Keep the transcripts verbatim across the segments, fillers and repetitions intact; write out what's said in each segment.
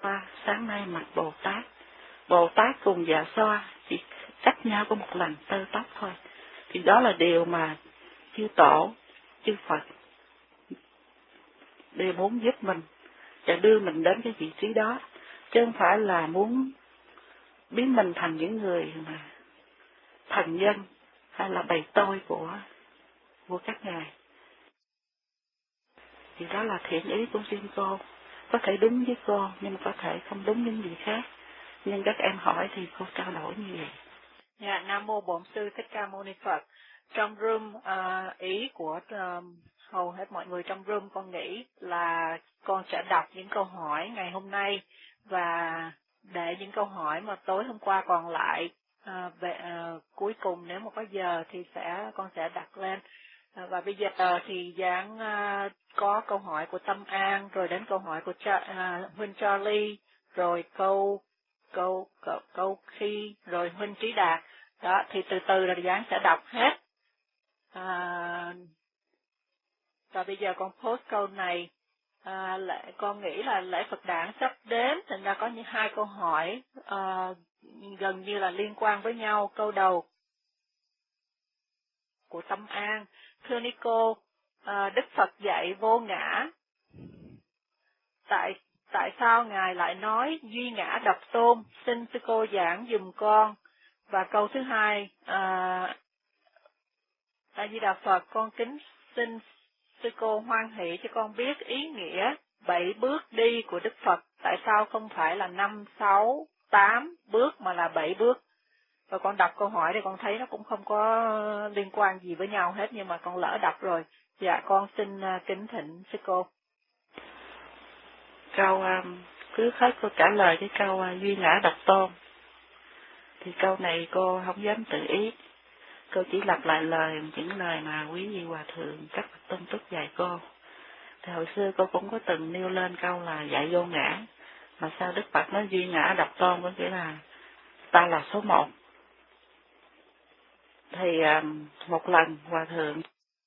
Xoa sáng nay mặc Bồ Tát. Bồ Tát cùng Dạ Xoa chỉ cách nhau có một lần tơ tóc thôi. Thì đó là điều mà chư Tổ, chư Phật đều muốn giúp mình và đưa mình đến cái vị trí đó, chứ không phải là muốn biến mình thành những người mà thần dân hay là bầy tôi của của các ngài. Thì đó là thiện ý của riêng cô, có thể đúng với cô nhưng mà có thể không đúng những gì khác. Nhưng các em hỏi thì cô trao đổi như vậy. Dạ, Nam Mô Bổn Sư Thích Ca Mâu Ni Phật. Trong room, uh, ý của uh, hầu hết mọi người trong room, con nghĩ là con sẽ đọc những câu hỏi ngày hôm nay, và để những câu hỏi mà tối hôm qua còn lại, uh, về uh, cuối cùng nếu mà có giờ thì sẽ con sẽ đặt lên. Uh, và bây giờ thì Giảng uh, có câu hỏi của Tâm An, rồi đến câu hỏi của Cha, uh, Huynh Charlie, rồi câu câu câu, câu khi rồi Huynh Trí Đạt. Đó, thì từ từ là Giảng sẽ đọc hết. À, và bây giờ con post câu này, à, lễ, con nghĩ là lễ Phật đản sắp đến, thành ra có những hai câu hỏi à, gần như là liên quan với nhau. Câu đầu của Tâm An: thưa Nico, à, Đức Phật dạy vô ngã, tại tại sao ngài lại nói duy ngã độc tôn? Xin sư cô giảng dùm con. Và câu thứ hai, à, A Di Đà Phật, con kính xin sư cô hoan hỷ cho con biết ý nghĩa bảy bước đi của Đức Phật, tại sao không phải là năm, sáu, tám bước mà là bảy bước. Và con đọc câu hỏi thì con thấy nó cũng không có liên quan gì với nhau hết, nhưng mà con lỡ đọc rồi. Dạ, con xin kính thỉnh sư cô. Câu um, cứ hết cô trả lời cái câu uh, duy ngã độc tôn. Thì câu này cô không dám tự ý. Cô chỉ lặp lại lời, những lời mà quý vị Hòa Thượng các Phật Tôn Túc dạy cô. Thì hồi xưa cô cũng có từng nêu lên câu là dạy vô ngã. Mà sao Đức Phật nói duy ngã độc tôn, có nghĩa là ta là số một. Thì um, một lần Hòa Thượng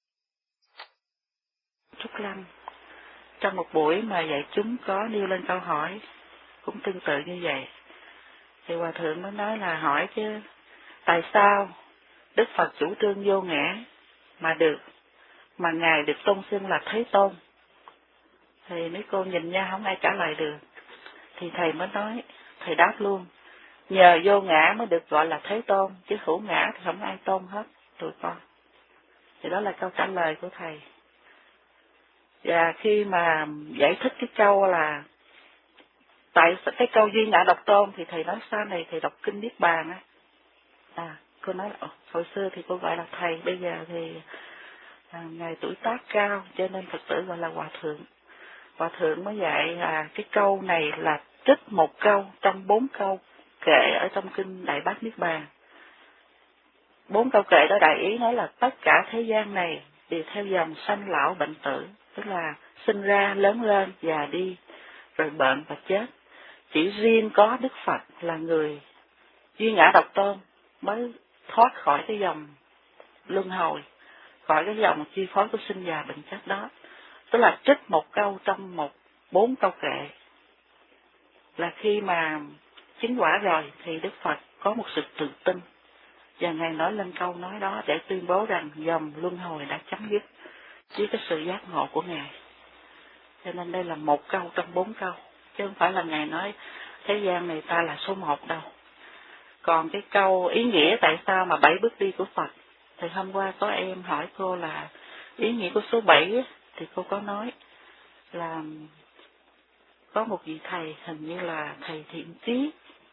Trúc Lâm trong một buổi mà dạy chúng có nêu lên câu hỏi cũng tương tự như vậy. Thì Hòa Thượng mới nói là hỏi chứ, tại sao Đức Phật chủ trương vô ngã mà được, mà Ngài được tôn xưng là Thế Tôn? Thì mấy cô nhìn nhau không ai trả lời được. Thì Thầy mới nói, Thầy đáp luôn, nhờ vô ngã mới được gọi là Thế Tôn, chứ hữu ngã thì không ai tôn hết tụi con. Thì đó là câu trả lời của Thầy. Và khi mà giải thích cái câu là tại cái câu duy ngã độc tôn, thì Thầy nói sau này Thầy đọc kinh Niết Bàn á. À, cô nói là hồi xưa thì cô gọi là Thầy, bây giờ thì à, Ngài tuổi tác cao cho nên Phật tử gọi là Hòa Thượng. Hòa Thượng mới dạy là cái câu này là trích một câu trong bốn câu kệ ở trong kinh Đại Bát Niết Bàn. Bốn câu kệ đó đại ý nói là tất cả thế gian này đều theo dòng sanh lão bệnh tử, tức là sinh ra, lớn lên, già đi, rồi bệnh và chết. Chỉ riêng có Đức Phật là người duy ngã độc tôn mới thoát khỏi cái dòng luân hồi, khỏi cái dòng chi phối của sinh già bệnh chết đó. Tức là trích một câu trong một bốn câu kệ, là khi mà chứng quả rồi thì Đức Phật có một sự tự tin, và Ngài nói lên câu nói đó để tuyên bố rằng dòng luân hồi đã chấm dứt với cái sự giác ngộ của Ngài. Cho nên đây là một câu trong bốn câu, chứ không phải là Ngài nói thế gian này ta là số một đâu. Còn cái câu ý nghĩa tại sao mà bảy bước đi của Phật, thì hôm qua có em hỏi cô là ý nghĩa của số bảy, thì cô có nói là có một vị thầy, hình như là thầy Thiện Trí,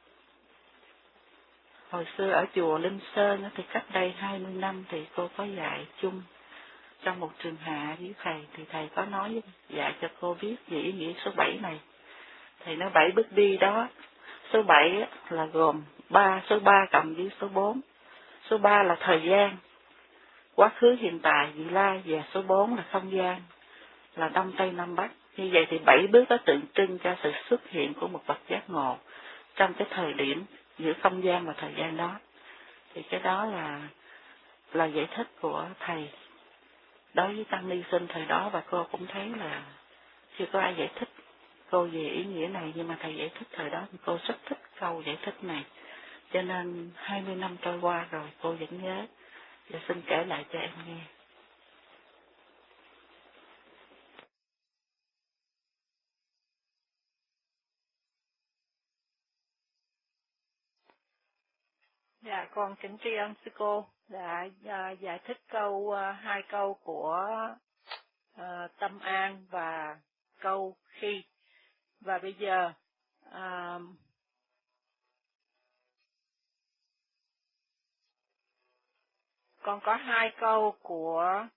hồi xưa ở chùa Linh Sơn thì cách đây hai mươi năm thì cô có dạy chung trong một trường hạ với thầy, thì thầy có nói dạy cho cô biết về ý nghĩa số bảy này. Thầy nói bảy bước đi đó, số bảy là gồm ba, số ba cộng với số bốn. Số ba là thời gian, quá khứ, hiện tại, vị lai, và số bốn là không gian, là đông tây nam bắc. Như vậy thì bảy bước đó tượng trưng cho sự xuất hiện của một bậc giác ngộ trong cái thời điểm giữa không gian và thời gian đó. Thì cái đó là là giải thích của thầy đối với tăng ni sinh thời đó, và cô cũng thấy là chưa có ai giải thích. Cô cô về ý nghĩa này, nhưng mà thầy giải thích thời đó thì cô rất thích câu giải thích này. Cho nên hai mươi năm trôi qua rồi cô vẫn nhớ, và xin kể lại cho em nghe. Dạ, con kính tri ân sư cô đã uh, giải thích câu uh, hai câu của uh, tâm an và câu khi. Và bây giờ uh, con có hai câu của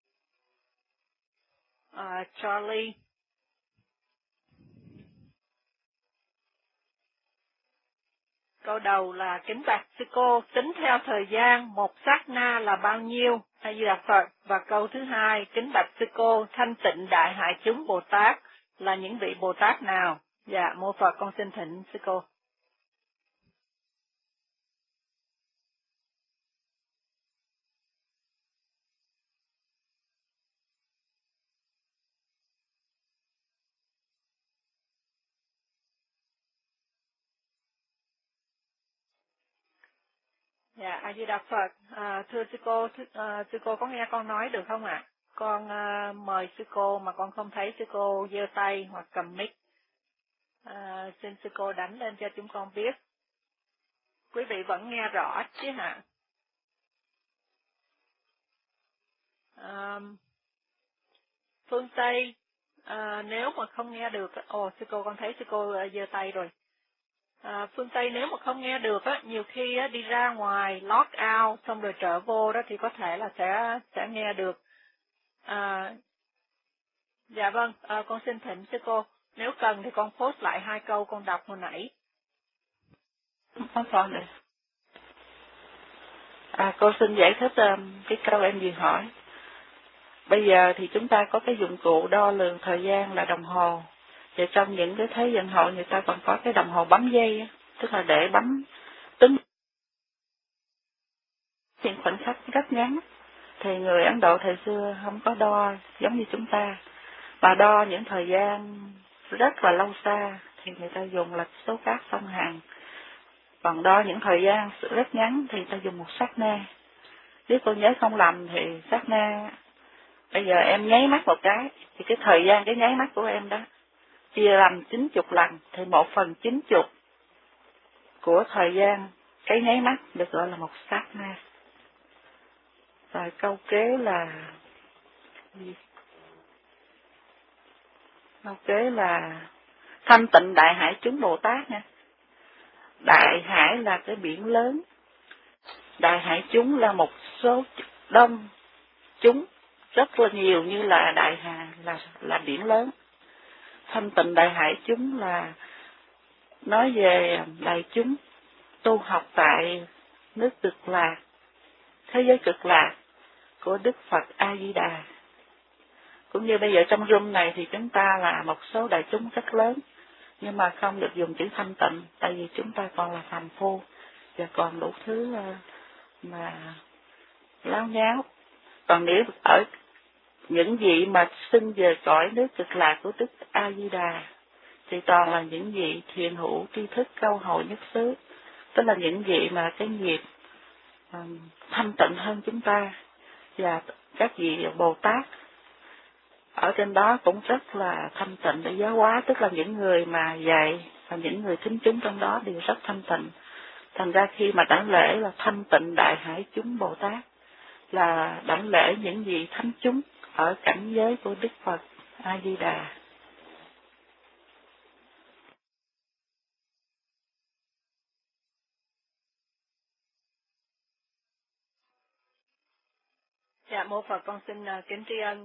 uh, Charlie. Câu đầu là kính bạch sư cô, tính theo thời gian một sát na là bao nhiêu? A Di Đà Phật. Và câu thứ hai, kính bạch sư cô, thanh tịnh đại hải chúng Bồ Tát là những vị Bồ Tát nào? Dạ, mô Phật, con xin thỉnh sư cô. Dạ, A Di Đà Phật. À, thưa sư cô, thưa, à, sư cô có nghe con nói được không ạ? Con à, mời sư cô mà con không thấy sư cô giơ tay hoặc cầm mic. À, xin sư cô đánh lên cho chúng con biết. Quý vị vẫn nghe rõ chứ hả? À, phương Tây, à, nếu mà không nghe được, ồ sư cô con thấy sư cô giơ tay rồi. À, phương Tây nếu mà không nghe được á, nhiều khi á, đi ra ngoài log out xong rồi trở vô đó thì có thể là sẽ sẽ nghe được. À, dạ vâng, à, con xin thỉnh sư cô. Nếu cần thì con post lại hai câu con đọc hồi nãy. Không còn được. À, cô xin giải thích um, cái câu em vừa hỏi. Bây giờ thì chúng ta có cái dụng cụ đo lường thời gian là đồng hồ. Và trong những cái thế vận hội người ta còn có cái đồng hồ bấm giây, tức là để bấm tính những khoảnh khắc rất ngắn. Thì người Ấn Độ thời xưa không có đo giống như chúng ta, mà đo những thời gian rất là lâu xa thì người ta dùng là số cát song hàng. Còn đo những thời gian rất ngắn thì ta dùng một sát na. Nếu cô nhớ không lầm thì sát na, bây giờ em nháy mắt một cái, thì cái thời gian cái nháy mắt của em đó chia làm chín chục lần, thì một phần chín chục của thời gian cái nháy mắt được gọi là một sát na. Rồi câu kế là câu kế là thanh tịnh đại hải chúng Bồ Tát nha. Đại hải là cái biển lớn, đại hải chúng là một số đông chúng rất là nhiều, như là đại hà là là biển lớn. Thanh tịnh đại hải chúng là nói về đại chúng tu học tại nước Cực Lạc, thế giới Cực Lạc của Đức Phật A Di Đà. Cũng như bây giờ trong room này thì chúng ta là một số đại chúng rất lớn, nhưng mà không được dùng chữ thanh tịnh, tại vì chúng ta còn là phàm phu và còn đủ thứ mà láo nháo. Còn nếu ở những vị mà sinh về cõi nước Cực Lạc của Đức A Di Đà thì toàn là những vị thiện hữu tri thức câu hồi nhất xứ, tức là những vị mà cái nghiệp um, thanh tịnh hơn chúng ta. Và các vị Bồ Tát ở trên đó cũng rất là thanh tịnh để giáo hóa, tức là những người mà dạy và những người thính chúng trong đó đều rất thanh tịnh. Thành ra khi mà đảnh lễ là thanh tịnh đại hải chúng Bồ Tát, là đảnh lễ những vị thánh chúng ở cảnh giới của Đức Phật A Di Đà. Dạ, mô Phật, con xin uh, kính tri ân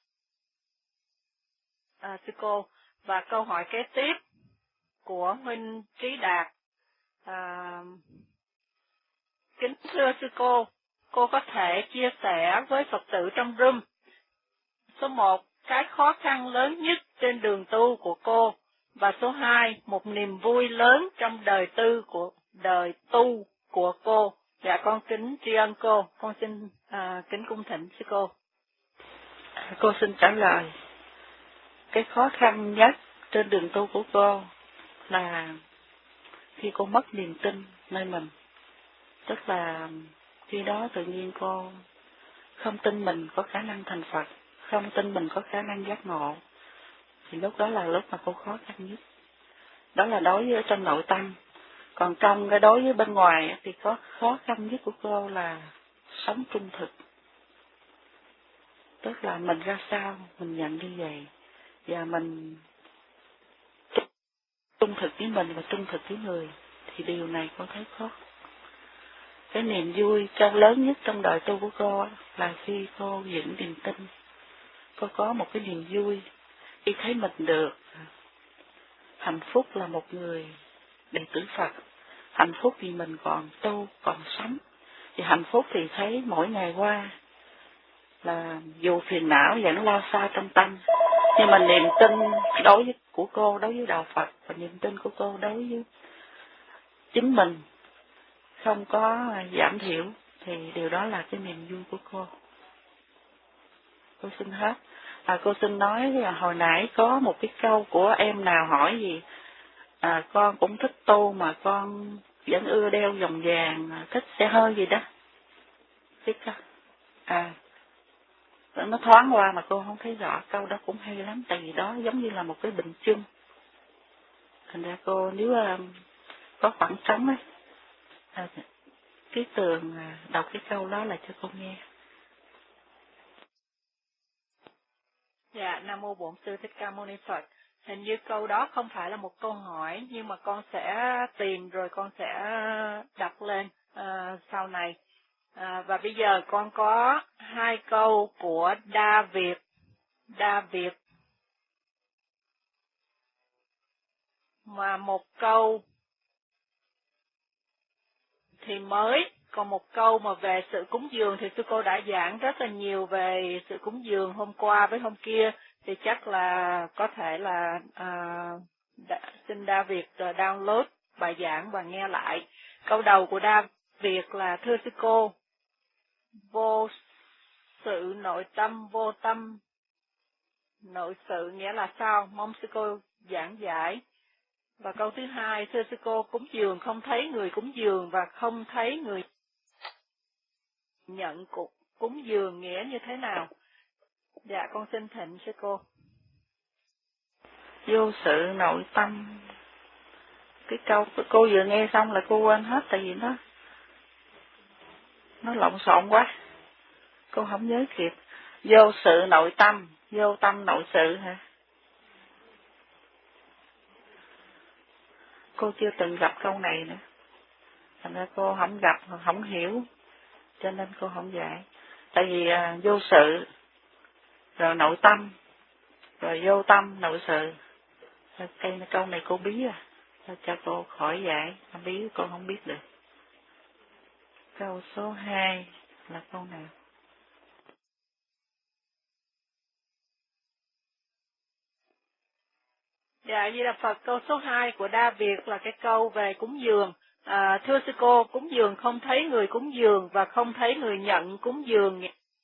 à, sư cô. Và câu hỏi kế tiếp của Huynh Trí Đạt. À, kính thưa sư cô, cô có thể chia sẻ với Phật tử trong room. Số một, cái khó khăn lớn nhất trên đường tu của cô. Và số hai, một niềm vui lớn trong đời tư của đời tu của cô. Dạ, con kính tri ân cô. Con xin à, kính cung thỉnh sư cô. Cô xin trả lời. Cái khó khăn nhất trên đường tu của cô là khi cô mất niềm tin nơi mình, tức là khi đó tự nhiên cô không tin mình có khả năng thành Phật, không tin mình có khả năng giác ngộ, thì lúc đó là lúc mà cô khó khăn nhất. Đó là đối với ở trong nội tâm. Còn trong cái đối với bên ngoài thì có khó khăn nhất của cô là sống trung thực. Tức là mình ra sao, mình nhận như vậy. Và mình trung thực với mình và trung thực với người. Thì điều này cô thấy khó. Cái niềm vui trong lớn nhất trong đời tu của cô là khi cô dựng niềm tin. Cô có một cái niềm vui khi thấy mình được hạnh phúc là một người đệ tử Phật. Hạnh phúc vì mình còn tu, còn sống. Thì hạnh phúc thì thấy mỗi ngày qua là dù phiền não vẫn lao xa trong tâm. Nhưng mà niềm tin đối với của cô đối với đạo Phật và niềm tin của cô đối với chính mình không có giảm thiểu, thì điều đó là cái niềm vui của cô. Cô xin hết. À, cô xin nói là hồi nãy có một cái câu của em nào hỏi gì, à, con cũng thích tu mà con vẫn ưa đeo vòng vàng, thích xe hơi gì đó. Thích không? À, nó thoáng qua mà cô không thấy rõ, câu đó cũng hay lắm, tại vì đó giống như là một cái bình chung. Thành ra cô nếu uh, có khoảng trống ấy, à, cái tường uh, đọc cái câu đó là cho cô nghe. Dạ, Nam Mô Bổn Sư Thích Ca Mâu Ni Phật. Hình như câu đó không phải là một câu hỏi, nhưng mà con sẽ tìm rồi con sẽ đọc lên uh, sau này. À, và bây giờ con có hai câu của Đa Việt. Đa Việt. Mà một câu thì mới, còn một câu mà về sự cúng dường thì sư cô đã giảng rất là nhiều về sự cúng dường hôm qua với hôm kia, thì chắc là có thể là à, đã, xin Đa Việt download bài giảng và nghe lại. Câu đầu của Đa Việt là: thưa sư cô, vô sự nội tâm, vô tâm nội sự nghĩa là sao? Mong sư cô giảng giải. Và câu thứ hai: thưa sư cô, cúng dường không thấy người cúng dường và không thấy người nhận cục cúng dường nghĩa như thế nào? Dạ, con xin thỉnh sư cô. Vô sự nội tâm. Cái câu cô vừa nghe xong là cô quên hết, tại vì nó nó lộn xộn quá. Cô không nhớ kịp. Vô sự nội tâm, vô tâm nội sự hả? Cô chưa từng gặp câu này nữa. Thành ra cô không gặp, không hiểu, cho nên cô không dạy. Tại vì à, vô sự, rồi nội tâm, rồi vô tâm nội sự. Cây câu này cô bí à, cho, cho cô khỏi dạy, không bí cô không biết được. Câu số hai là câu nào? Dạ, Di Đà Phật, câu số hai của Đa Việt là cái câu về cúng dường. À, thưa sư cô, cúng dường không thấy người cúng dường và không thấy người nhận cúng dường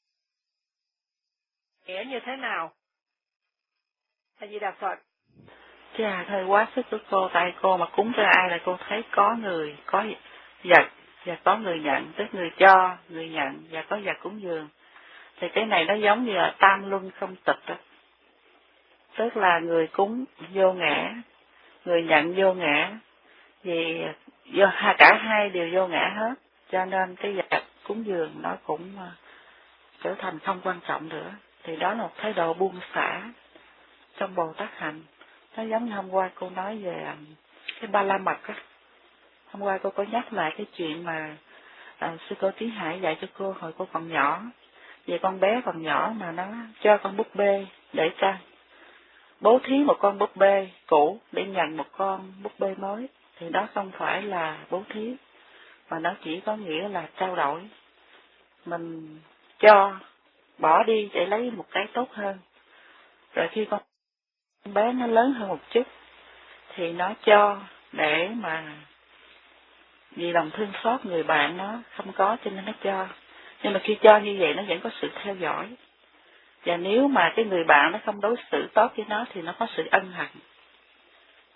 nghĩa như thế nào? A Di Đà Phật. Chà, hơi quá sức của cô, tại cô mà cúng cho ai là cô thấy có người, có vật và có người nhận, tức người cho, người nhận và có vật cúng dường. Thì cái này nó giống như là tam luân không tịch đó. Tức là người cúng vô ngã, người nhận vô ngã, vì do cả hai đều vô ngã hết, cho nên cái vật cúng dường nó cũng trở thành không quan trọng nữa. Thì đó là một thái độ buông xả trong Bồ Tát hạnh. Nó giống như hôm qua cô nói về cái ba la mật á. Hôm qua cô có nhắc lại cái chuyện mà à, sư cô Tiến Hải dạy cho cô hồi cô còn nhỏ, về con bé còn nhỏ mà nó cho con búp bê để tranh, bố thí một con búp bê cũ để nhận một con búp bê mới, thì đó không phải là bố thí, mà nó chỉ có nghĩa là trao đổi. Mình cho, bỏ đi để lấy một cái tốt hơn. Rồi khi con bé nó lớn hơn một chút, thì nó cho để mà vì lòng thương xót người bạn nó không có cho nên nó cho. Nhưng mà khi cho như vậy nó vẫn có sự theo dõi. Và nếu mà cái người bạn nó không đối xử tốt với nó thì nó có sự ân hận.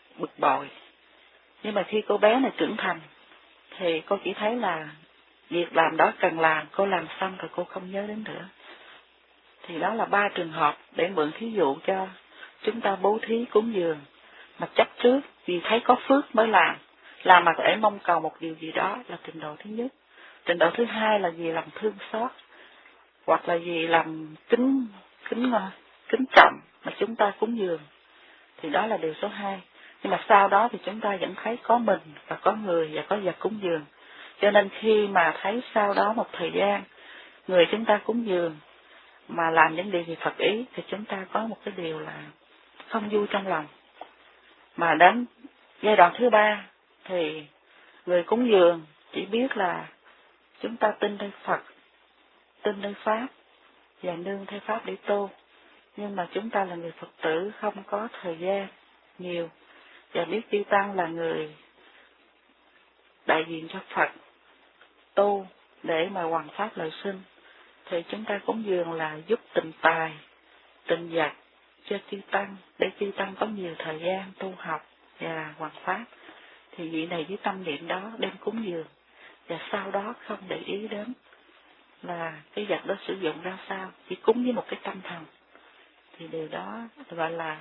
bực bội. Nhưng mà khi cô bé này trưởng thành, thì cô chỉ thấy là việc làm đó cần làm, cô làm xong rồi cô không nhớ đến nữa. Thì đó là ba trường hợp để mượn thí dụ cho chúng ta bố thí cúng dường mà chấp trước vì thấy có phước mới làm, làm mà để mong cầu một điều gì đó là trình độ thứ nhất. Trình độ thứ hai là vì lòng thương xót, hoặc là vì lòng kính kính kính trọng mà chúng ta cúng dường, thì đó là điều số hai. Nhưng mà sau đó thì chúng ta vẫn thấy có mình và có người và có vật cúng dường. Cho nên khi mà thấy sau đó một thời gian người chúng ta cúng dường mà làm những điều gì Phật ý, thì chúng ta có một cái điều là không vui trong lòng. Mà đến giai đoạn thứ ba thì người cúng dường chỉ biết là chúng ta tin nơi Phật, tin nơi Pháp và nương theo Pháp để tu. Nhưng mà chúng ta là người Phật tử không có thời gian nhiều và biết chư Tăng là người đại diện cho Phật tu để mà hoàn pháp lợi sinh, thì chúng ta cúng dường là giúp tình tài, tình vật cho chư Tăng để chư Tăng có nhiều thời gian tu học và hoàn pháp. Thì vị này với tâm niệm đó đem cúng dường, và sau đó không để ý đến là cái vật đó sử dụng ra sao, chỉ cúng với một cái tâm thần, thì điều đó gọi là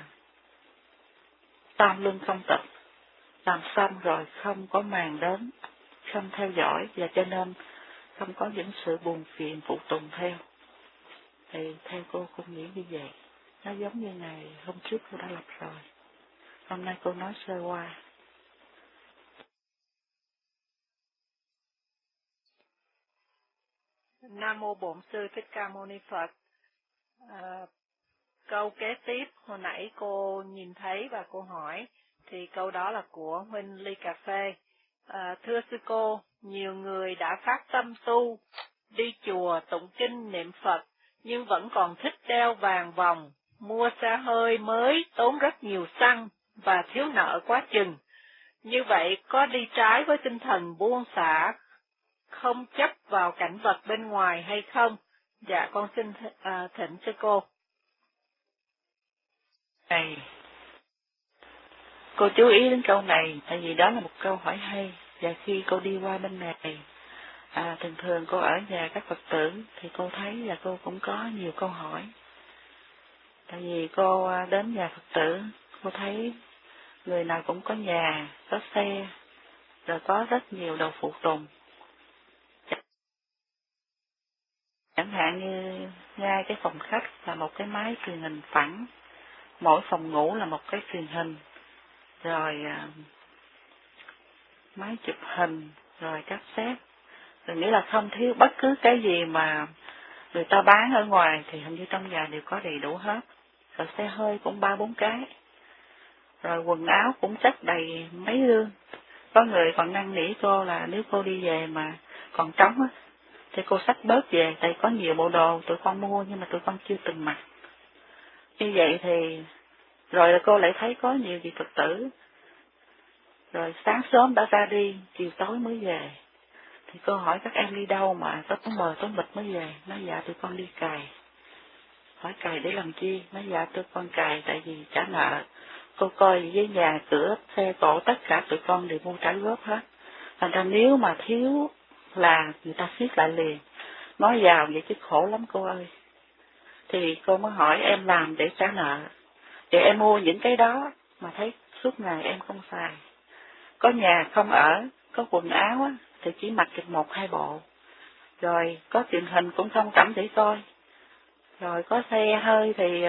tam luân không tịnh. Làm xong rồi không có màng đến, không theo dõi, và cho nên không có những sự buồn phiền phụ tùng theo. Thì theo cô cũng nghĩ như vậy. Nó giống như ngày hôm trước cô đã lập rồi, hôm nay cô nói sơ qua. Nam mô Bổn Sư Thích Ca Mâu Ni Phật. À, câu kế tiếp hồi nãy cô nhìn thấy và cô hỏi, thì câu đó là của Huynh Ly Cà Phê. À, thưa sư cô, nhiều người đã phát tâm tu, đi chùa tụng kinh niệm Phật, nhưng vẫn còn thích đeo vàng vòng, mua xe hơi mới tốn rất nhiều xăng và thiếu nợ quá chừng. Như vậy có đi trái với tinh thần buông xả, không chấp vào cảnh vật bên ngoài hay không? Dạ con xin th- à, thỉnh sư cô. Này, cô chú ý đến câu này, tại vì đó là một câu hỏi hay. Và khi cô đi qua bên này, à, thường thường cô ở nhà các Phật tử, thì cô thấy là cô cũng có nhiều câu hỏi. Tại vì cô đến nhà Phật tử, cô thấy người nào cũng có nhà, có xe, rồi có rất nhiều đồ phụ tùng. Chẳng hạn như ngay cái phòng khách là một cái máy truyền hình phẳng, mỗi phòng ngủ là một cái truyền hình, rồi à, máy chụp hình, rồi cassette, rồi nghĩa là không thiếu bất cứ cái gì mà người ta bán ở ngoài thì hình như trong nhà đều có đầy đủ hết. Rồi xe hơi cũng ba bốn cái, rồi quần áo cũng chất đầy mấy rương. Có người còn năn nỉ cô là nếu cô đi về mà còn trống á, thì cô xách bớt về, tại có nhiều bộ đồ tụi con mua nhưng mà tụi con chưa từng mặc. Như vậy thì rồi là cô lại thấy có nhiều vị Phật tử, rồi sáng sớm đã ra đi, chiều tối mới về. Thì cô hỏi các em đi đâu mà có tối mờ tối mịt mới về? Nói dạ tụi con đi cày. Hỏi cày để làm chi? Nói dạ tụi con cày tại vì trả nợ. Cô coi với nhà cửa, xe cộ, tất cả tụi con đều mua trả góp hết. Thành ra nếu mà thiếu là người ta siết lại liền. Nói vào vậy chứ khổ lắm cô ơi. Thì cô mới hỏi em làm để trả nợ. Vậy em mua những cái đó mà thấy suốt ngày em không xài. Có nhà không ở, có quần áo á, thì chỉ mặc được một hai bộ. Rồi có truyền hình cũng không cảm để coi. Rồi có xe hơi thì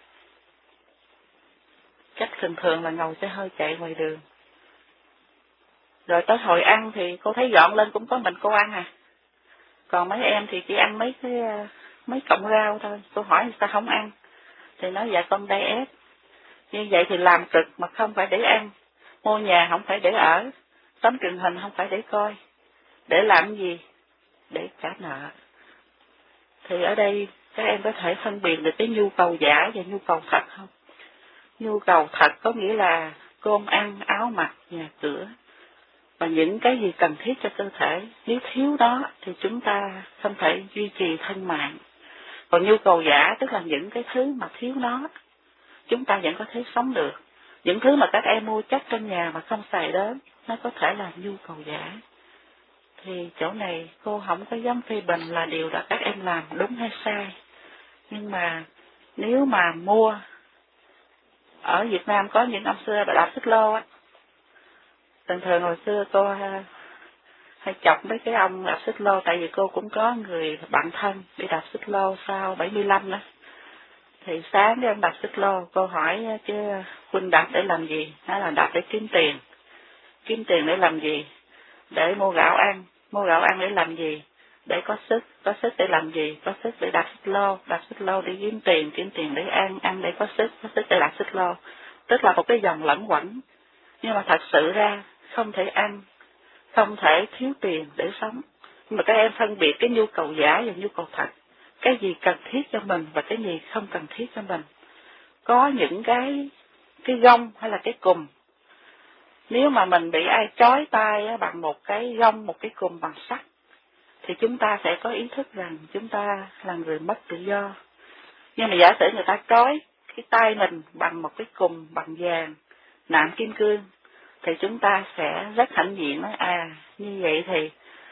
chắc thường thường là ngồi xe hơi chạy ngoài đường. Rồi tới hồi ăn thì cô thấy dọn lên cũng có mình cô ăn à. Còn mấy em thì chỉ ăn mấy cái mấy cọng rau thôi. Cô hỏi sao không ăn? Thì nói dạ con đây ép. Như vậy thì làm cực mà không phải để ăn. Mua nhà không phải để ở. Tấm truyền hình không phải để coi. Để làm gì? Để trả nợ. Thì ở đây các em có thể phân biệt được cái nhu cầu giả và nhu cầu thật không? Nhu cầu thật có nghĩa là cơm ăn, áo mặc, nhà cửa. Và những cái gì cần thiết cho cơ thể. Nếu thiếu đó thì chúng ta không thể duy trì thân mạng. Còn nhu cầu giả tức là những cái thứ mà thiếu nó, chúng ta vẫn có thể sống được. những thứ mà các em mua chắc trong nhà mà không xài đến, nó có thể là nhu cầu giả. Thì chỗ này cô không có dám phê bình là điều đó các em làm đúng hay sai. Nhưng mà nếu mà mua, ở Việt Nam có những ông xưa đạp xích lô á, thường thường hồi xưa cô hay chọc mấy cái ông đạp xích lô, tại vì cô cũng có người bạn thân đi đạp xích lô sau bảy mươi lăm đó. Thì sáng cái ông đạp xích lô, cô hỏi chứ Huynh đạp để làm gì? Nói là đạp để kiếm tiền. Kiếm tiền để làm gì? Để mua gạo ăn. Mua gạo ăn để làm gì? Để có sức. Có sức để làm gì? Có sức để đạp xích lô. Đạp xích lô để kiếm tiền. Kiếm tiền để ăn. Ăn để có sức. Có sức để đạp xích lô. Tức là một cái dòng lẫn quẩn. Nhưng mà thật sự ra không thể ăn, không thể thiếu tiền để sống. Nhưng mà các em phân biệt cái nhu cầu giả và nhu cầu thật. Cái gì cần thiết cho mình và cái gì không cần thiết cho mình. Có những cái cái gông hay là cái cùm, nếu mà mình bị ai trói tay bằng một cái gông, một cái cùm bằng sắt, thì chúng ta sẽ có ý thức rằng chúng ta là người mất tự do. Nhưng mà giả sử người ta trói cái tay mình bằng một cái cùm bằng vàng, nạm kim cương, thì chúng ta sẽ rất hãnh diện nói, à, như vậy thì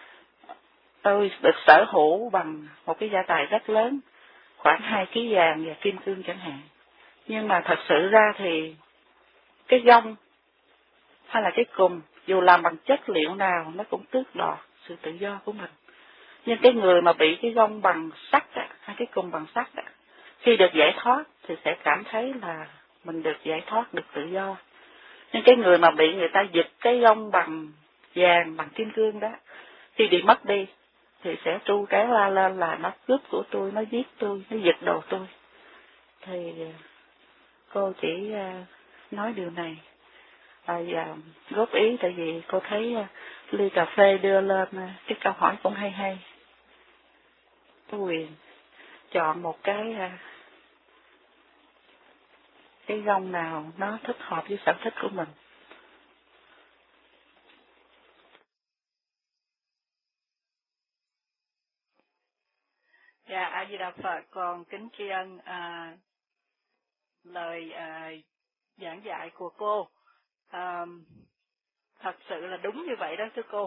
tôi được sở hữu bằng một cái gia tài rất lớn, khoảng hai ký vàng và kim cương chẳng hạn. Nhưng mà thật sự ra thì cái gông hay là cái cùm, dù làm bằng chất liệu nào, nó cũng tước đoạt sự tự do của mình. Nhưng cái người mà bị cái gông bằng sắt hay cái cùm bằng sắt á, khi được giải thoát thì sẽ cảm thấy là mình được giải thoát, được tự do. Nhưng cái người mà bị người ta giật cái gông bằng vàng, bằng kim cương đó, khi bị mất đi thì sẽ tru tréo la lên là nó cướp của tôi, nó giết tôi, nó giật đồ tôi. Thì cô chỉ nói điều này và góp ý, tại vì cô thấy ly cà phê đưa lên cái câu hỏi cũng hay hay. Có quyền chọn một cái cái gông nào nó thích hợp với sở thích của mình. Dạ, A Di Đà Phật, con kính tri ân à, lời à, giảng dạy của cô. À, thật sự là đúng như vậy đó thưa cô.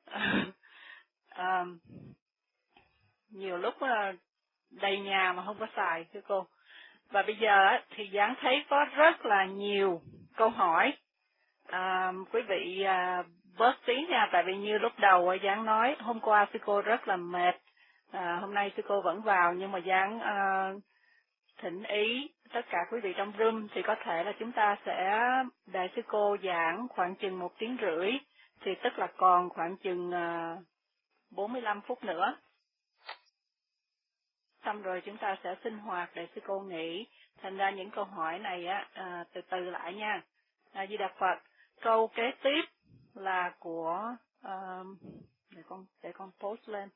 à, nhiều lúc à, đầy nhà mà không có xài thưa cô. Và bây giờ thì Giáng thấy có rất là nhiều câu hỏi. À, quý vị à, bớt tí nha, tại vì như lúc đầu Giáng nói, hôm qua sư cô rất là mệt. À, hôm nay sư cô vẫn vào, nhưng mà Giáng à, thỉnh ý tất cả quý vị trong room thì có thể là chúng ta sẽ để sư cô giảng khoảng chừng một tiếng rưỡi, thì tức là còn khoảng chừng à, bốn mươi lăm phút nữa. Xong rồi chúng ta sẽ sinh hoạt để sư cô nghỉ. Thành ra những câu hỏi này á à, từ từ lại nha. A Di Đà Phật. Câu kế tiếp là của uh, để con để con post lên.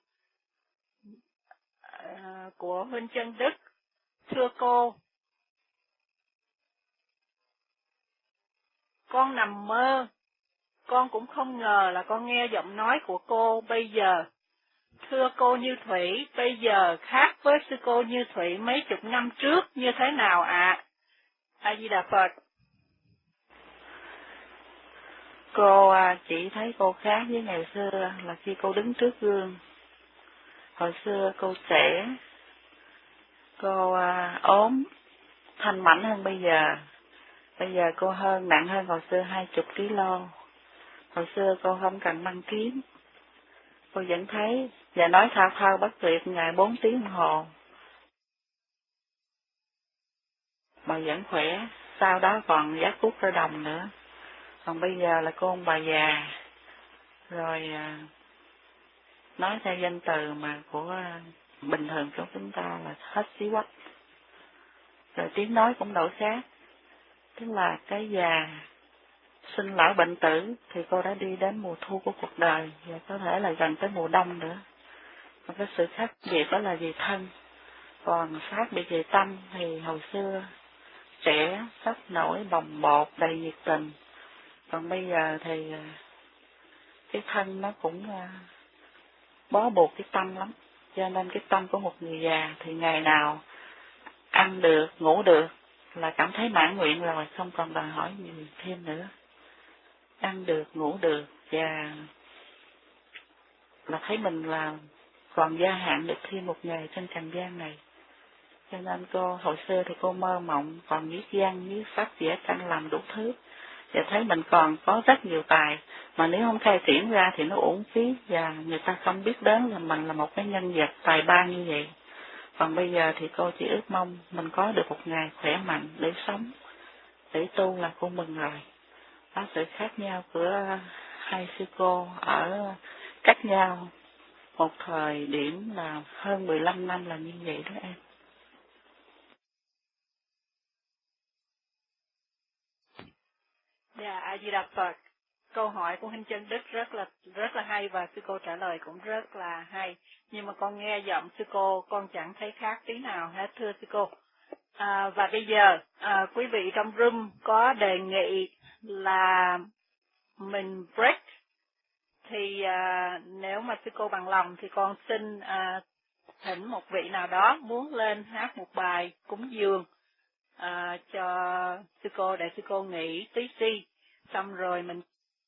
Uh, của Huynh Chân Đức. Thưa cô, con nằm mơ, con cũng không ngờ là con nghe giọng nói của cô bây giờ. Thưa cô Như Thủy, bây giờ khác với sư cô Như Thủy mấy chục năm trước như thế nào ạ? À? A Di Đà Phật. Cô chỉ thấy cô khác với ngày xưa là khi cô đứng trước gương. Hồi xưa cô trẻ, cô ốm, thanh mảnh hơn bây giờ. Bây giờ cô hơn, nặng hơn hồi xưa hai chục ký lô. Hồi xưa cô không cần mang kiếm. Cô vẫn thấy và nói thao thao bất tuyệt ngày bốn tiếng đồng hồ. Mà vẫn khỏe, sau đó còn giác cút ra đồng nữa. Còn bây giờ là cô ông bà già. Rồi nói theo danh từ mà của bình thường của chúng ta là hết xí quách. Rồi tiếng nói cũng đổi khác. Tức là cái già, sinh lão bệnh tử thì cô đã đi đến mùa thu của cuộc đời và có thể là gần tới mùa đông nữa. Còn cái sự khác biệt đó là về thân. Còn khác biệt về tâm thì hồi xưa trẻ, sốc nổi, bồng bột, đầy nhiệt tình. Còn bây giờ thì cái thân nó cũng bó buộc cái tâm lắm. Cho nên cái tâm của một người già thì ngày nào ăn được, ngủ được, là cảm thấy mãn nguyện rồi, không còn đòi hỏi gì thêm nữa. Ăn được, ngủ được, và là thấy mình là còn gia hạn được thêm một ngày trên trần gian này. Cho nên cô, hồi xưa thì cô mơ mộng, còn viết văn, viết sách, vẽ tranh, làm đủ thứ. Và thấy mình còn có rất nhiều tài, mà nếu không khai triển ra thì nó uổng phí, và người ta không biết đến là mình là một cái nhân vật tài ba như vậy. Còn bây giờ thì cô chỉ ước mong mình có được một ngày khỏe mạnh để sống, để tu là cô mừng rồi. Đó, sự khác nhau của hai sư cô ở cách nhau một thời điểm là hơn mười lăm năm là như vậy đó em. Dạ, A Di Đà Phật. Câu hỏi của Hình Chân Đức rất là rất là hay và sư cô trả lời cũng rất là hay. Nhưng mà con nghe giọng sư cô, con chẳng thấy khác tí nào hết, thưa sư cô. À, và bây giờ, à, quý vị trong room có đề nghị là mình break, thì à, nếu mà sư cô bằng lòng thì con xin à, thỉnh một vị nào đó muốn lên hát một bài cúng dường à, cho sư cô, để sư cô nghỉ tí xi, xong rồi mình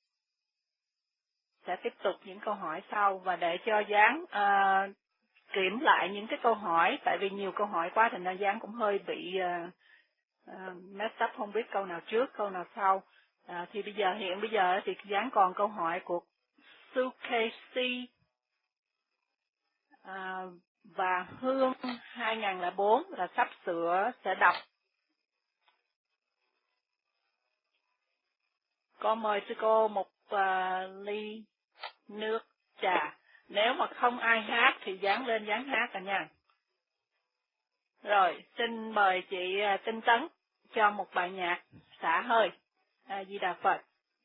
sẽ tiếp tục những câu hỏi sau, và để cho Giáng à, kiểm lại những cái câu hỏi, tại vì nhiều câu hỏi quá thành ra Giáng cũng hơi bị à, à, mess up, không biết câu nào trước, câu nào sau. À, thì bây giờ, hiện bây giờ thì Giáng còn câu hỏi của Sukeshi à, và Hương hai nghìn lẻ bốn là sắp sửa sẽ đọc. Con mời sư cô một uh, ly nước trà. Nếu mà không ai hát thì dán lên dán hát cả nhà. Rồi, xin mời chị uh, Tinh Tấn cho một bài nhạc xả hơi. A Di Đà Phật.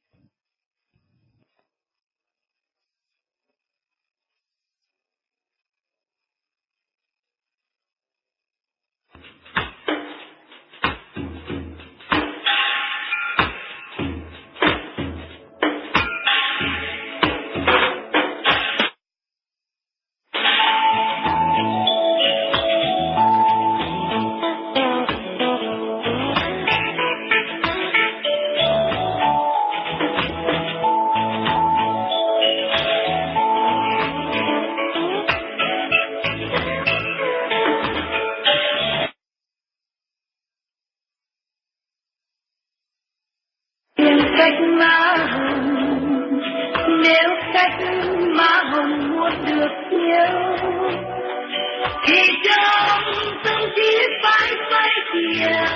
Cách má hồng, nếu cách má hồng muốn được yêu, thì trong tâm trí phải phải kia.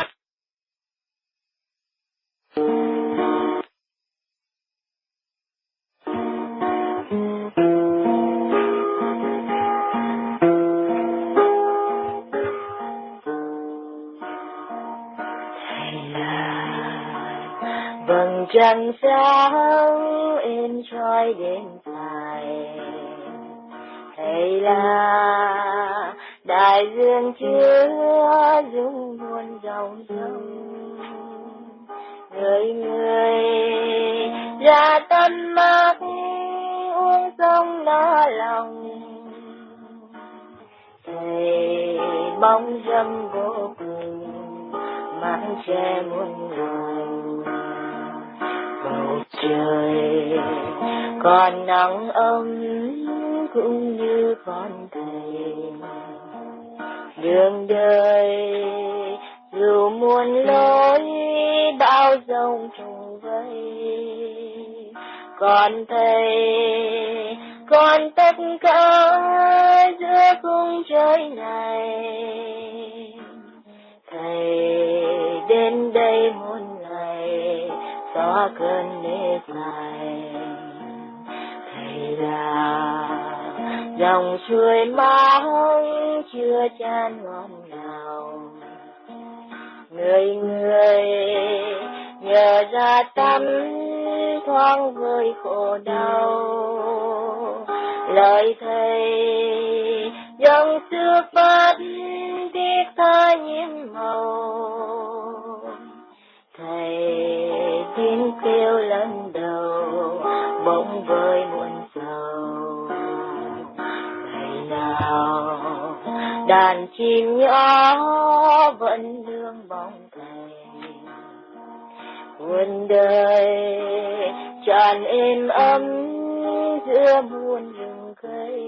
Vầng trăng sáng êm trói đêm dài, hay là đại dương chứa dung muôn dòng sông, người người ra tân mát uống sông nó lòng, thầy bóng dâm vô cùng mãn che muôn loài. Bầu trời còn nắng ấm cũng như con thầy, đường đời dù muôn lối bao dòng trùng vây, còn thầy còn tất cả giữa khung trời này. Thầy đến đây muôn ngày xóa cơn mê dài, thầy là dòng suối mãi chưa chan ngon nào, người người nhờ ra tâm thoáng vơi khổ đau, lời thầy dòng xưa phát tiếc tha nhiễm màu, thầy tiếng kêu lần đầu bỗng vơi muôn sầu. Ngày nào đàn chim nhỏ vẫn nương bóng thầy, muôn đời tràn êm ấm giữa muôn rừng cây,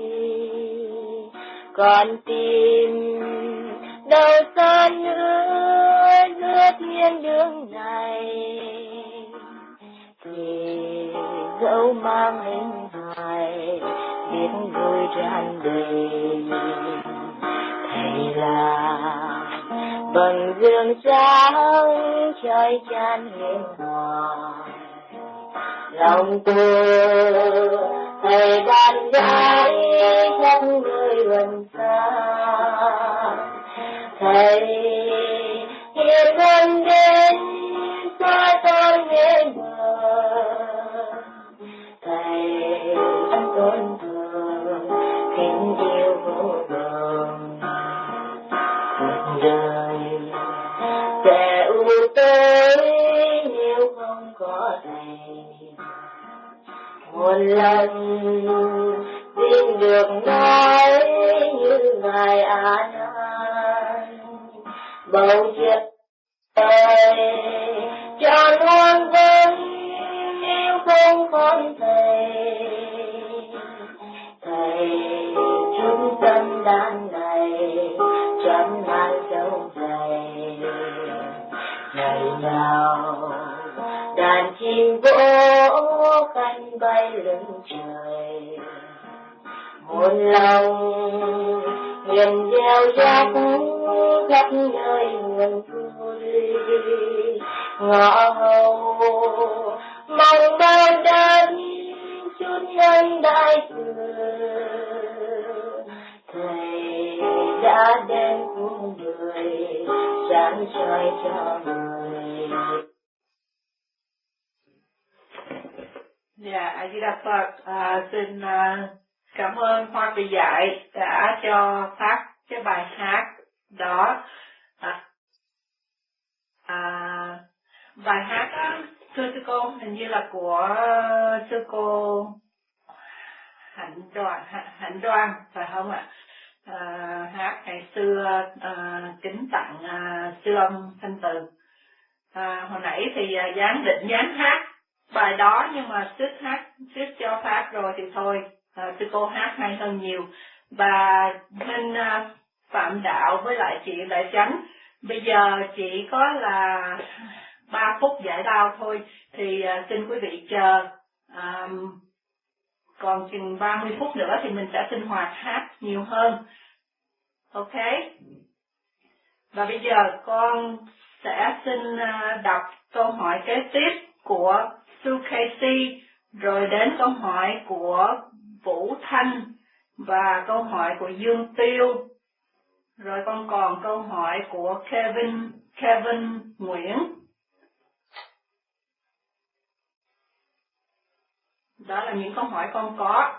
con tim đâu xa nữa giữa thiên đường này, thì dẫu mang hình hài biết vui tràn đầy. Thầy là bằng dương sáng trời chan hiền hòa, lòng tôi thầy đàn gái khắp nơi gần xa. Thầy hiền hơn đến xa tôi nghe mơ, thầy tôn thường kính yêu vô bờ. Cuộc đời sẽ u tối nếu không có thầy, một lần xin được nói như ngài A Nan, bầu trời tròn hoang vắng nếu không còn thầy. Thầy chúng tâm đàn này chẳng mang dấu dày, ngày nào đàn chim vỗ cánh bay lưng trời, một lòng nguyện gieo rắc khắp nơi nguồn vui, ngõ hầu mong bao đất chút nhân đại thừa. Thầy đã đến cùng người sáng soi cho người. Dạ, A Di Đà Phật. À, xin à, cảm ơn Hoa Tỳ Dạy đã cho phát cái bài hát đó. À, à, bài hát đó, thưa sư cô, hình như là của sư cô Hạnh Đoan, Hạnh Đoan phải không ạ? À, hát ngày xưa à, kính tặng à, sư ông Thanh Từ. À, hồi nãy thì à, dán định dán hát bài đó, nhưng mà Sít hát, Sít cho phát rồi thì thôi, à, sư cô hát hay hơn nhiều. Và Minh à, Phạm Đạo với lại chị Đại Chánh, bây giờ chỉ có là ba phút giải lao thôi, thì à, xin quý vị chờ, à, còn chừng ba mươi phút nữa thì mình sẽ sinh hoạt hát nhiều hơn. Ok? Và bây giờ con sẽ xin à, đọc câu hỏi kế tiếp của Sue Casey, rồi đến câu hỏi của Vũ Thanh và câu hỏi của Dương Tiêu, rồi con còn câu hỏi của Kevin Kevin Nguyễn. Đó là những câu hỏi con có.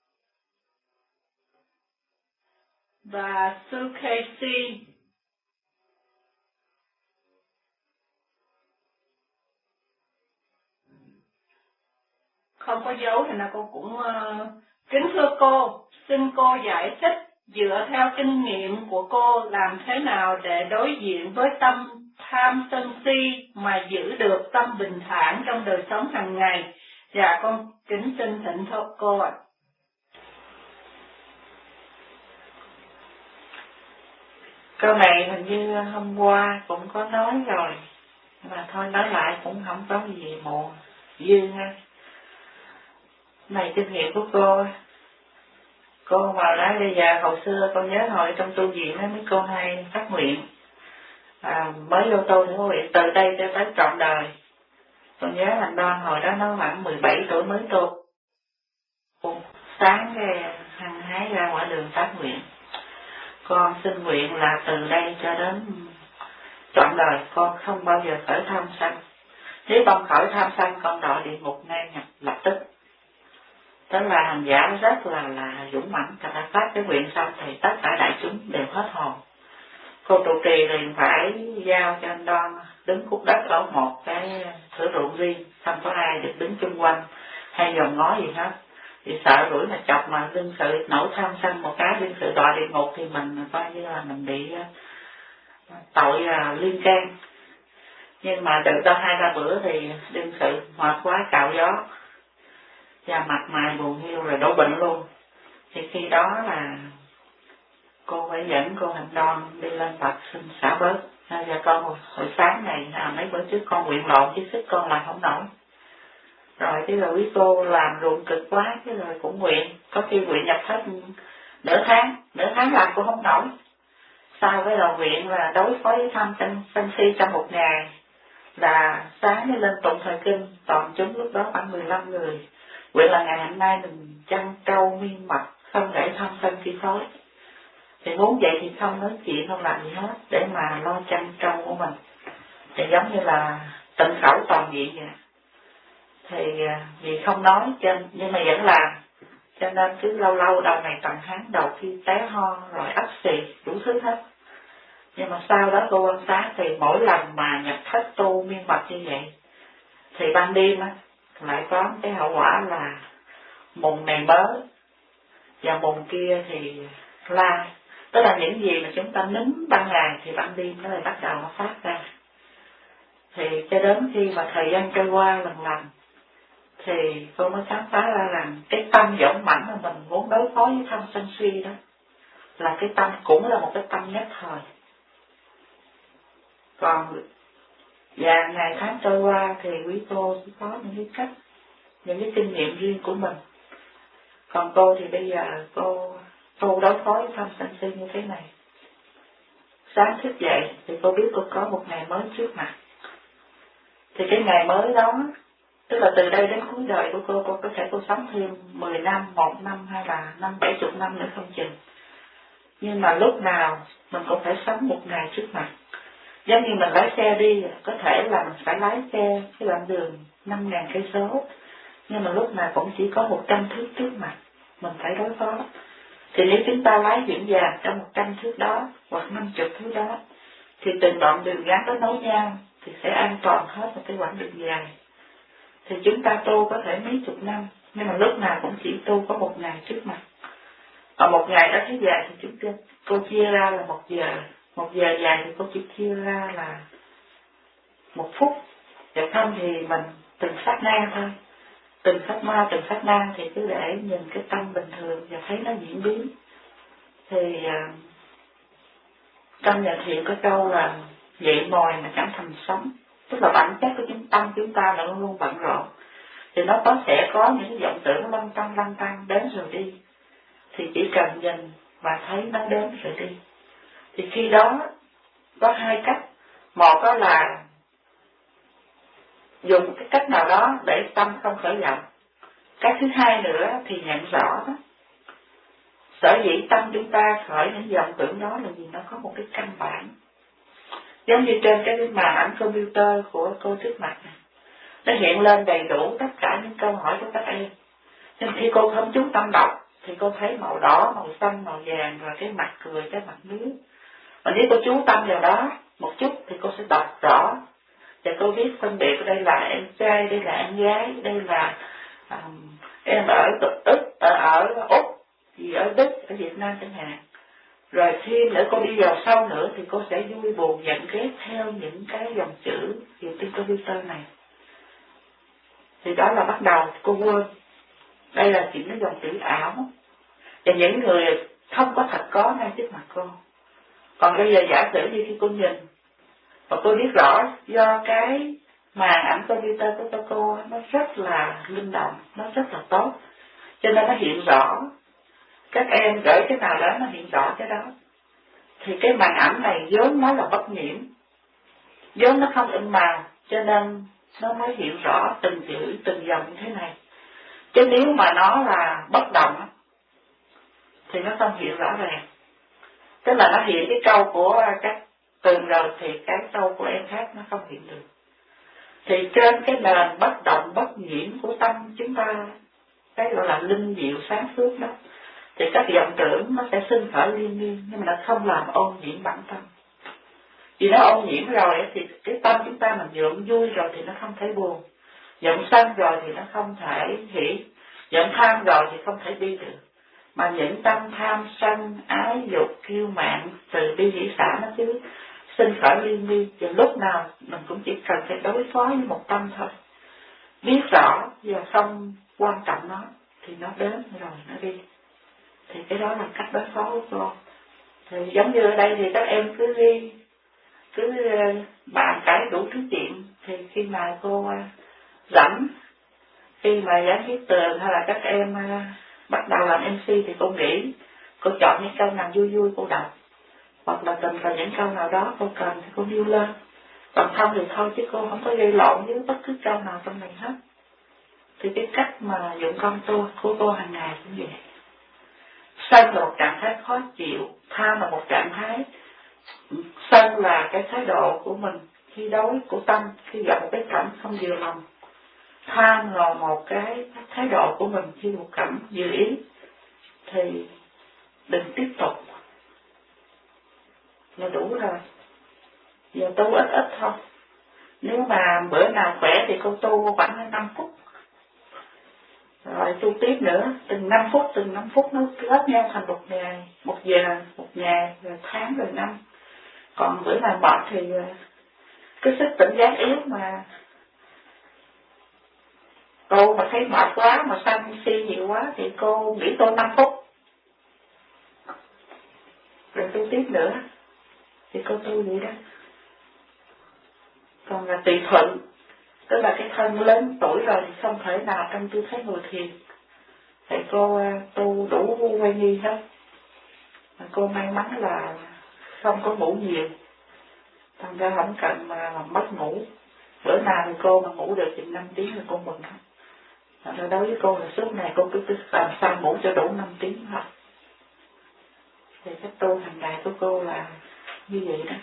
Và Sue Casey không có dấu thì là cô cũng uh, kính thưa cô, xin cô giải thích dựa theo kinh nghiệm của cô làm thế nào để đối diện với tâm tham sân si mà giữ được tâm bình thản trong đời sống hàng ngày. Dạ con kính xin thỉnh thốt cô ạ. Câu này hình như hôm qua cũng có nói rồi, mà thôi nói lại cũng không có gì muộn dư ha. Này kinh nghiệm của cô, cô mà nói bây giờ hồi xưa con nhớ hồi trong tu viện á, mấy cô hay phát nguyện, à, mới vô tu thì có nguyện từ đây cho tới trọn đời. Con nhớ anh Đoan hồi đó nó khoảng mười bảy tuổi mới tu, sáng cái hăng hái ra ngoài đường phát nguyện. Con xin nguyện là từ đây cho đến trọn đời con không bao giờ khởi tham sân. Nếu con khởi tham sân con đọa địa ngục ngay nhập lập tức. Tức là hành giả rất là là dũng mãnh, ta đã phát cái nguyện xong thì tất cả đại chúng đều hết hồn. Cô trụ trì liền phải giao cho anh Đoan đứng cúc đất ở một cái thửa ruộng riêng, không có ai được đứng chung quanh hay dòm ngó gì hết. Vì sợ rủi mà chọc mà đương sự nổi tham sân một cái đương sự đọa địa ngục thì mình coi như là mình bị tội là liên can. Nhưng mà từ đó hai ba bữa thì đương sự mệt quá cạo gió, da mặt mày buồn hiu rồi đổ bệnh luôn. Thì khi đó là cô phải dẫn cô Hạnh Đoan đi lên Phật xin xả bớt. À, dạ con hồi, hồi sáng này à, mấy bữa trước con quyện lộn chứ sức con làm không nổi. Rồi cái rồi quý cô làm ruộng cực quá, cái rồi cũng nguyện, có khi nguyện nhập hết nửa tháng, nửa tháng làm cũng không nổi. Sau cái đầu nguyện là đối phó với thăm sân, sân si trong một ngày, là sáng mới lên tụng thời kinh, toàn chúng lúc đó khoảng mười lăm người. Nguyện là ngày hôm nay mình chăn trâu miên mật, không để thăm sân si phối. Thì muốn vậy thì không nói chuyện, không làm gì hết, để mà lo chăn trâu của mình. Thì giống như là tịnh khẩu toàn diện vậy. Thì vì không nói trên, nhưng mà vẫn làm. Cho nên cứ lâu lâu đầu này tầm tháng đầu khi té ho rồi ấp xì đủ thứ hết. Nhưng mà sau đó cô quan sát thì mỗi lần mà nhập thất tu miên mật như vậy thì ban đêm á lại có cái hậu quả là mùng này mới và mùng kia thì la. Tức là những gì mà chúng ta nín ban ngày thì ban đêm nó lại bắt đầu nó phát ra. Thì cho đến khi mà thời gian trôi qua lần lần thì cô mới khám phá ra rằng cái tâm dũng mãnh mà mình muốn đối phó với tham sân si đó là cái tâm cũng là một cái tâm nhất thời. Còn và ngày tháng trôi qua thì quý cô sẽ có những cái cách, những cái kinh nghiệm riêng của mình. Còn cô thì bây giờ cô cô đối phó với tham sân si như thế này. Sáng thức dậy thì cô biết cô có một ngày mới trước mặt. Thì cái ngày mới đó, tức là từ đây đến cuối đời của cô, cô có thể cô sống thêm mười năm, một năm hay là năm, bảy chục năm nữa không chừng. Nhưng mà lúc nào mình cũng phải sống một ngày trước mặt. Giống như mình lái xe đi, có thể là mình phải lái xe cái đoạn đường năm ngàn cây số, nhưng mà lúc nào cũng chỉ có một trăm thước trước mặt, mình phải đối phó. Thì nếu chúng ta lái vững vàng trong một trăm thước đó, hoặc năm chục thước đó, thì từng đoạn đường gắn đó nối nhau, thì sẽ an toàn hết một cái quãng đường dài. Thì chúng ta tu có thể mấy chục năm, nhưng mà lúc nào cũng chỉ tu có một ngày trước mặt. Ở một ngày đó thế dài thì chúng ta, cô chia ra là một giờ, một giờ dài thì cô chỉ chia ra là một phút. Và không thì mình từng sát na thôi, từng sát na, từng sát na thì cứ để nhìn cái tâm bình thường và thấy nó diễn biến. Thì uh, trong nhà thiện có câu là dậy mồi mà chẳng thành sống, tức là bản chất của chúng tâm chúng ta là luôn luôn bận rộn. Thì nó có sẽ có những cái vọng tưởng lăn tăng lăn tăng đến rồi đi. Thì chỉ cần nhìn và thấy nó đến rồi đi. Thì khi đó có hai cách. Một đó là dùng cái cách nào đó để tâm không khởi vọng. Cái thứ hai nữa thì nhận rõ đó. Sở dĩ tâm chúng ta khởi những vọng tưởng đó là vì nó có một cái căn bản. Giống như trên cái màn ảnh computer của cô trước mặt này, nó hiện lên đầy đủ tất cả những câu hỏi của các em. Nhưng khi cô không chú tâm đọc thì cô thấy màu đỏ, màu xanh, màu vàng, rồi cái mặt cười, cái mặt nước. Mà nếu cô chú tâm vào đó một chút thì cô sẽ đọc rõ. Và cô biết phân biệt đây là em trai, đây là em gái, đây là um, em ở Úc, ở, ở Úc, gì ở Đức, ở Việt Nam chẳng hạn. Rồi thêm nữa cô đi vào sâu nữa thì cô sẽ vui buồn nhận ghét theo những cái dòng chữ hiện trên computer này. Thì đó là bắt đầu cô quên. Đây là chỉ cái dòng chữ ảo. Và những người không có thật có ngay trước mặt cô. Còn bây giờ giả sử như khi cô nhìn, và cô biết rõ do cái màn ảnh computer của cô nó rất là linh động, nó rất là tốt, cho nên nó hiện rõ. Các em gửi cái nào đó nó hiện rõ cái đó. Thì cái màn ảnh này vốn nó là bất nhiễm, vốn nó không in màu, cho nên nó mới hiện rõ từng chữ, từng dòng như thế này. Chứ nếu mà nó là bất động thì nó không hiện rõ ràng. Tức là nó hiện cái câu của các tường rồi thì cái câu của em khác nó không hiện được. Thì trên cái nền bất động bất nhiễm của tâm chúng ta, cái gọi là linh diệu sáng suốt đó, thì các vọng tưởng nó sẽ sinh khởi liên miên, nhưng mà nó không làm ô nhiễm bản tâm. Vì nó ô nhiễm rồi thì cái tâm chúng ta mình nhuộm vui rồi thì nó không thể buồn, vọng sân rồi thì nó không thể hỉ, vọng tham rồi thì không thể đi được. Mà những tâm tham sân ái dục kiêu mạn từ bi hỷ xả nó chứ sinh khởi liên miên, và lúc nào mình cũng chỉ cần phải đối phó với một tâm thôi, biết rõ và không quan trọng nó thì nó đến rồi nó đi. Thì cái đó là cách đối phó của cô. Thì giống như ở đây thì các em cứ đi cứ bàn cãi đủ thứ chuyện, thì khi mà cô rảnh, khi mà giảng viết tường hay là các em bắt đầu làm em xê thì cô nghĩ cô chọn những câu nào vui vui cô đọc, hoặc là tình vào những câu nào đó cô cần thì cô nêu lên, còn không thì thôi, chứ cô không có gây lộn với bất cứ câu nào trong này hết. Thì cái cách mà dụng công tu của cô hàng ngày cũng vậy. Sân là một trạng thái khó chịu, tham là một trạng thái, sân là cái thái độ của mình khi đối của tâm, khi gặp một cái cảnh không vừa lòng. Tham là một cái thái độ của mình khi một cảnh vừa ý. Thì đừng tiếp tục, là đủ rồi. Giờ tu ít ít thôi. Nếu mà bữa nào khỏe thì cô tu khoảng năm phút, rồi tu tiếp nữa, từng năm phút, từng năm phút nó kết nhau thành một ngày, một giờ, một ngày, rồi tháng, rồi năm. Còn bữa nào mệt thì cái sức tỉnh giác yếu mà cô mà thấy mệt quá, mà sân si nhiều quá thì cô nghỉ tu năm phút, rồi tu tiếp nữa. Thì cô tu vậy đó. Còn là tùy thuận, tức là cái thân lớn tuổi rồi thì không thể nào trong tư thế ngồi thiền. Thì cô tu đủ quay nghi hết. Cô may mắn là không có ngủ nhiều, thành ra không cần mà mất ngủ. Bữa nào thì cô mà ngủ được chừng năm tiếng thì cô mừng hết. Thành ra đối với cô là suốt ngày cô cứ làm sao ngủ cho đủ năm tiếng thôi. Thì cách tu hàng ngày của cô là như vậy đó.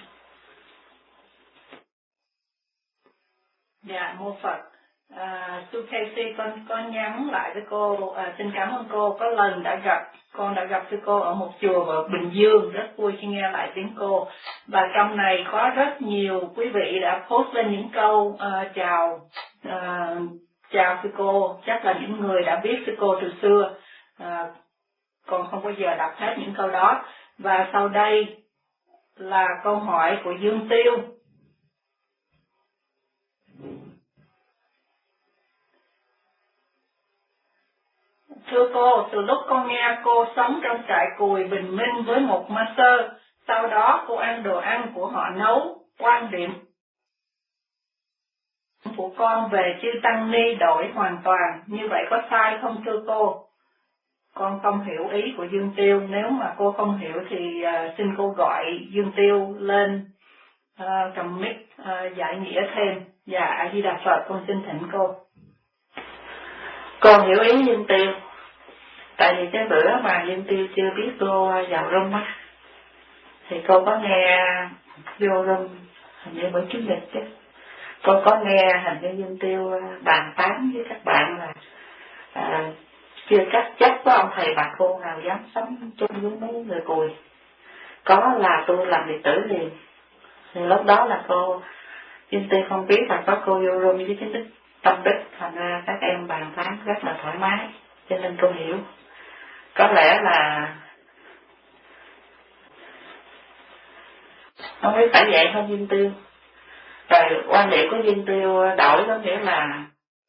Dạ, mô Phật. À, Su Casey con con nhắn lại với cô, à, xin cảm ơn cô. Có lần đã gặp, con đã gặp sư cô ở một chùa ở Bình Dương, rất vui khi nghe lại tiếng cô. Và trong này có rất nhiều quý vị đã post lên những câu uh, chào uh, chào sư cô, chắc là những người đã biết sư cô từ xưa. Uh, con không bao giờ đọc hết những câu đó. Và sau đây là câu hỏi của Dương Tiêu. Thưa cô, từ lúc con nghe cô sống trong trại cùi Bình Minh với một master, sau đó cô ăn đồ ăn của họ nấu, quan điểm của con về chư Tăng Ni đổi hoàn toàn, như vậy có sai không thưa cô? Con không hiểu ý của Dương Tiêu, nếu mà cô không hiểu thì uh, xin cô gọi Dương Tiêu lên uh, cầm mic uh, giải nghĩa thêm. Dạ, A Di Đà Phật, con xin thỉnh cô. Con hiểu ý Dương Tiêu. Tại vì cái bữa mà Dương Tiêu chưa biết cô vào room á, thì cô có nghe vô room, hình như bữa Chủ nhật chứ, cô có nghe hình như Dương Tiêu bàn tán với các bạn là à, chưa chắc chắc có ông thầy bà cô nào dám sống chung với mấy người cùi, có là tôi làm đệ tử liền. Thì lúc đó là cô Dương Tiêu không biết là có cô vô room với chính đức tâm đức, thành ra các em bàn tán rất là thoải mái, cho nên cô hiểu. Có lẽ là không biết phải vậy không Dương Tiêu. Rồi quan điểm của Dương Tiêu đổi, có nghĩa là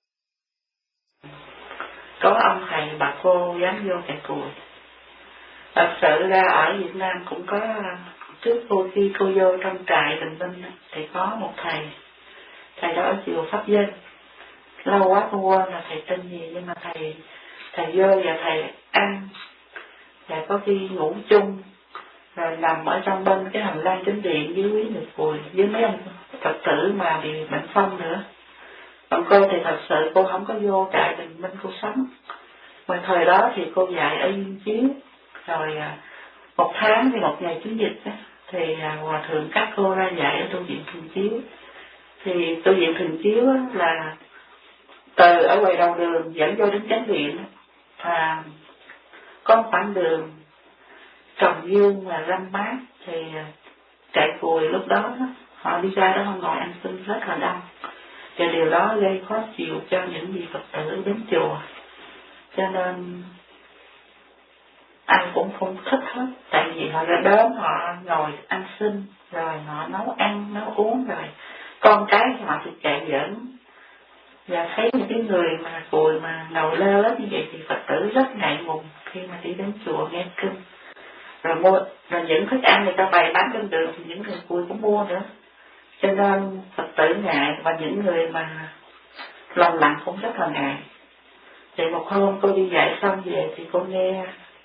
có ông thầy bà cô dám vô trại cùi. Thật sự ra ở Việt Nam cũng có, trước cô khi cô vô trong trại Bình Minh thì có một thầy, thầy đó ở chùa Pháp Vinh. Lâu quá cô quên là thầy tên gì, nhưng mà thầy thầy vô và thầy ăn, và có khi ngủ chung, rồi nằm ở trong bên cái hành lang chính điện với quý người cùi, với mấy ông Phật tử mà bị bệnh phong nữa. Còn cô thì thật sự cô không có vô trại Bình Minh cô sống. Mà thời đó thì cô dạy ở Viên Chiếu, rồi một tháng thì một ngày Chủ nhật á, thì Hòa Thượng các cô ra dạy ở tu viện Thường Chiếu. Thì tu viện Thường Chiếu là từ ở ngoài đầu đường dẫn vô đến chánh điện, và có khoảng đường trồng dương và râm mát, thì trại cùi lúc đó họ đi ra đó họ ngồi ăn xin rất là đông, và điều đó gây khó chịu cho những vị Phật tử đến chùa. Cho nên ăn cũng không thích hết, tại vì họ ra đến họ ngồi ăn xin, rồi họ nấu ăn, nấu uống, rồi con cái họ thì chạy giỡn. Và thấy những cái người mà cùi mà ngầu lơ lết như vậy thì Phật tử rất ngại ngùng khi mà đi đến chùa nghe kinh. Rồi mua, rồi những thức ăn người ta bày bán trên đường thì những người cùi cũng mua nữa. Cho nên Phật tử ngại, và những người mà lòng lặng cũng rất là ngại. Thì một hôm cô đi dạy xong về thì cô nghe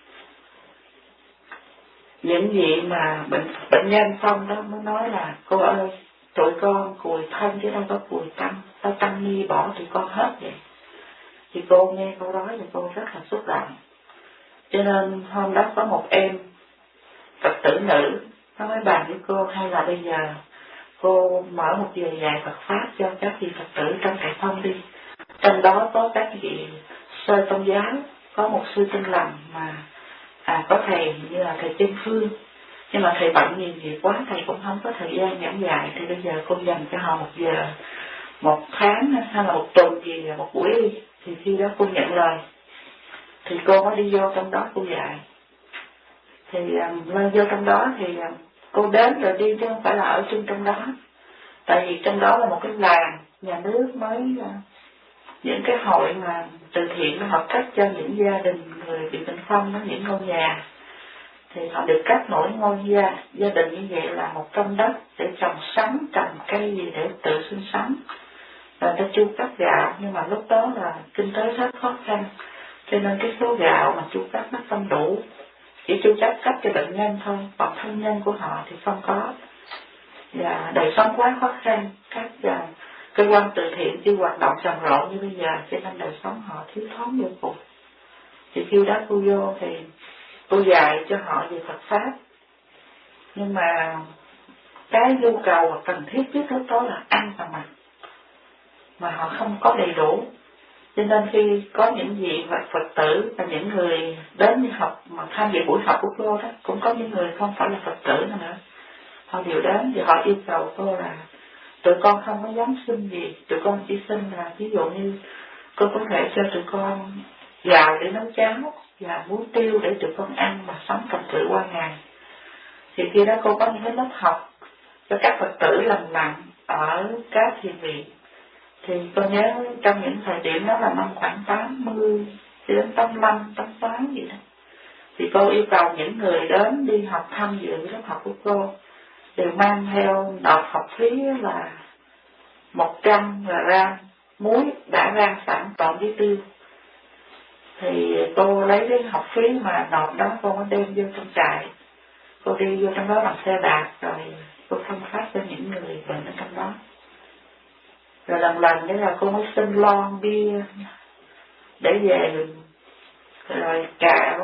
những vị mà bệnh bệnh nhân xong đó mới nói là: cô ơi, tụi con cùi thân chứ đâu có cùi tâm, sao tăng ni bỏ tụi con hết vậy? Thì cô nghe câu đó thì cô rất là xúc động. Cho nên hôm đó có một em Phật tử nữ nó mới bàn với cô: hay là bây giờ cô mở một giờ dạy Phật Pháp cho các vị Phật tử trong Trại Phong đi. Trong đó có các vị sơ tôn giáo, có một sư Tinh Lành mà à, có thầy như là thầy Chân Phương, nhưng mà thầy bận nhiều việc quá, thầy cũng không có thời gian giảng dạy. Thì bây giờ cô dành cho họ một giờ, một tháng hay là một tuần gì, một buổi đi. Thì khi đó cô nhận lời, thì cô mới đi vô trong đó cô dạy. Thì um, lên vô trong đó thì um, cô đến rồi đi chứ không phải là ở chung trong đó. Tại vì trong đó là một cái làng nhà nước mới uh, những cái hội mà từ thiện nó hợp cấp cho những gia đình người bị bệnh phong, nó những ngôi nhà. Thì họ được cấp mỗi ngôi gia, gia đình như vậy là một trong đất để trồng sắn, trồng cây gì để tự sinh sống. Rồi ta chu cấp gạo, nhưng mà lúc đó là kinh tế rất khó khăn, cho nên cái số gạo mà chu cấp nó không đủ, chỉ chu cấp cấp cho bệnh nhân thôi, còn thân nhân của họ thì không có. Và đời sống quá khó khăn, các uh, cơ quan từ thiện chưa hoạt động rầm rộ như bây giờ, cho nên đời sống họ thiếu thốn vô cùng. Thì khi đó cô vô thì cô dạy cho họ về Phật Pháp, nhưng mà cái nhu cầu và cần thiết nhất lúc đó là ăn và mặc, mà họ không có đầy đủ. Cho nên khi có những vị Phật, Phật tử và những người đến đi học mà tham dự buổi học của cô đó, cũng có những người không phải là Phật tử nữa, họ đều đến thì họ yêu cầu cô là tụi con không có dám xin gì, tụi con chỉ xin là ví dụ như cô có thể cho tụi con gạo để nấu cháo và muối tiêu để tụi con ăn mà sống cầm cự qua ngày. Thì khi đó cô có những cái lớp học cho các Phật tử lành lặn ở các thiền viện. Thì tôi nhớ trong những thời điểm đó là năm khoảng tám mươi đến tám mươi lăm, tám mươi tám gì đó. Thì cô yêu cầu những người đến đi học tham dự lớp học của cô đều mang theo nộp học phí là một trăm gram muối đã rang sẵn trộn với tiêu. Thì cô lấy cái học phí mà nộp đó cô mới đem vô trong trại. Cô đi vô trong đó bằng xe đạp rồi cô phân phát cho những người bệnh ở trong đó. Rồi lần lần đấy là cô mới xin lon bia để về, rồi cà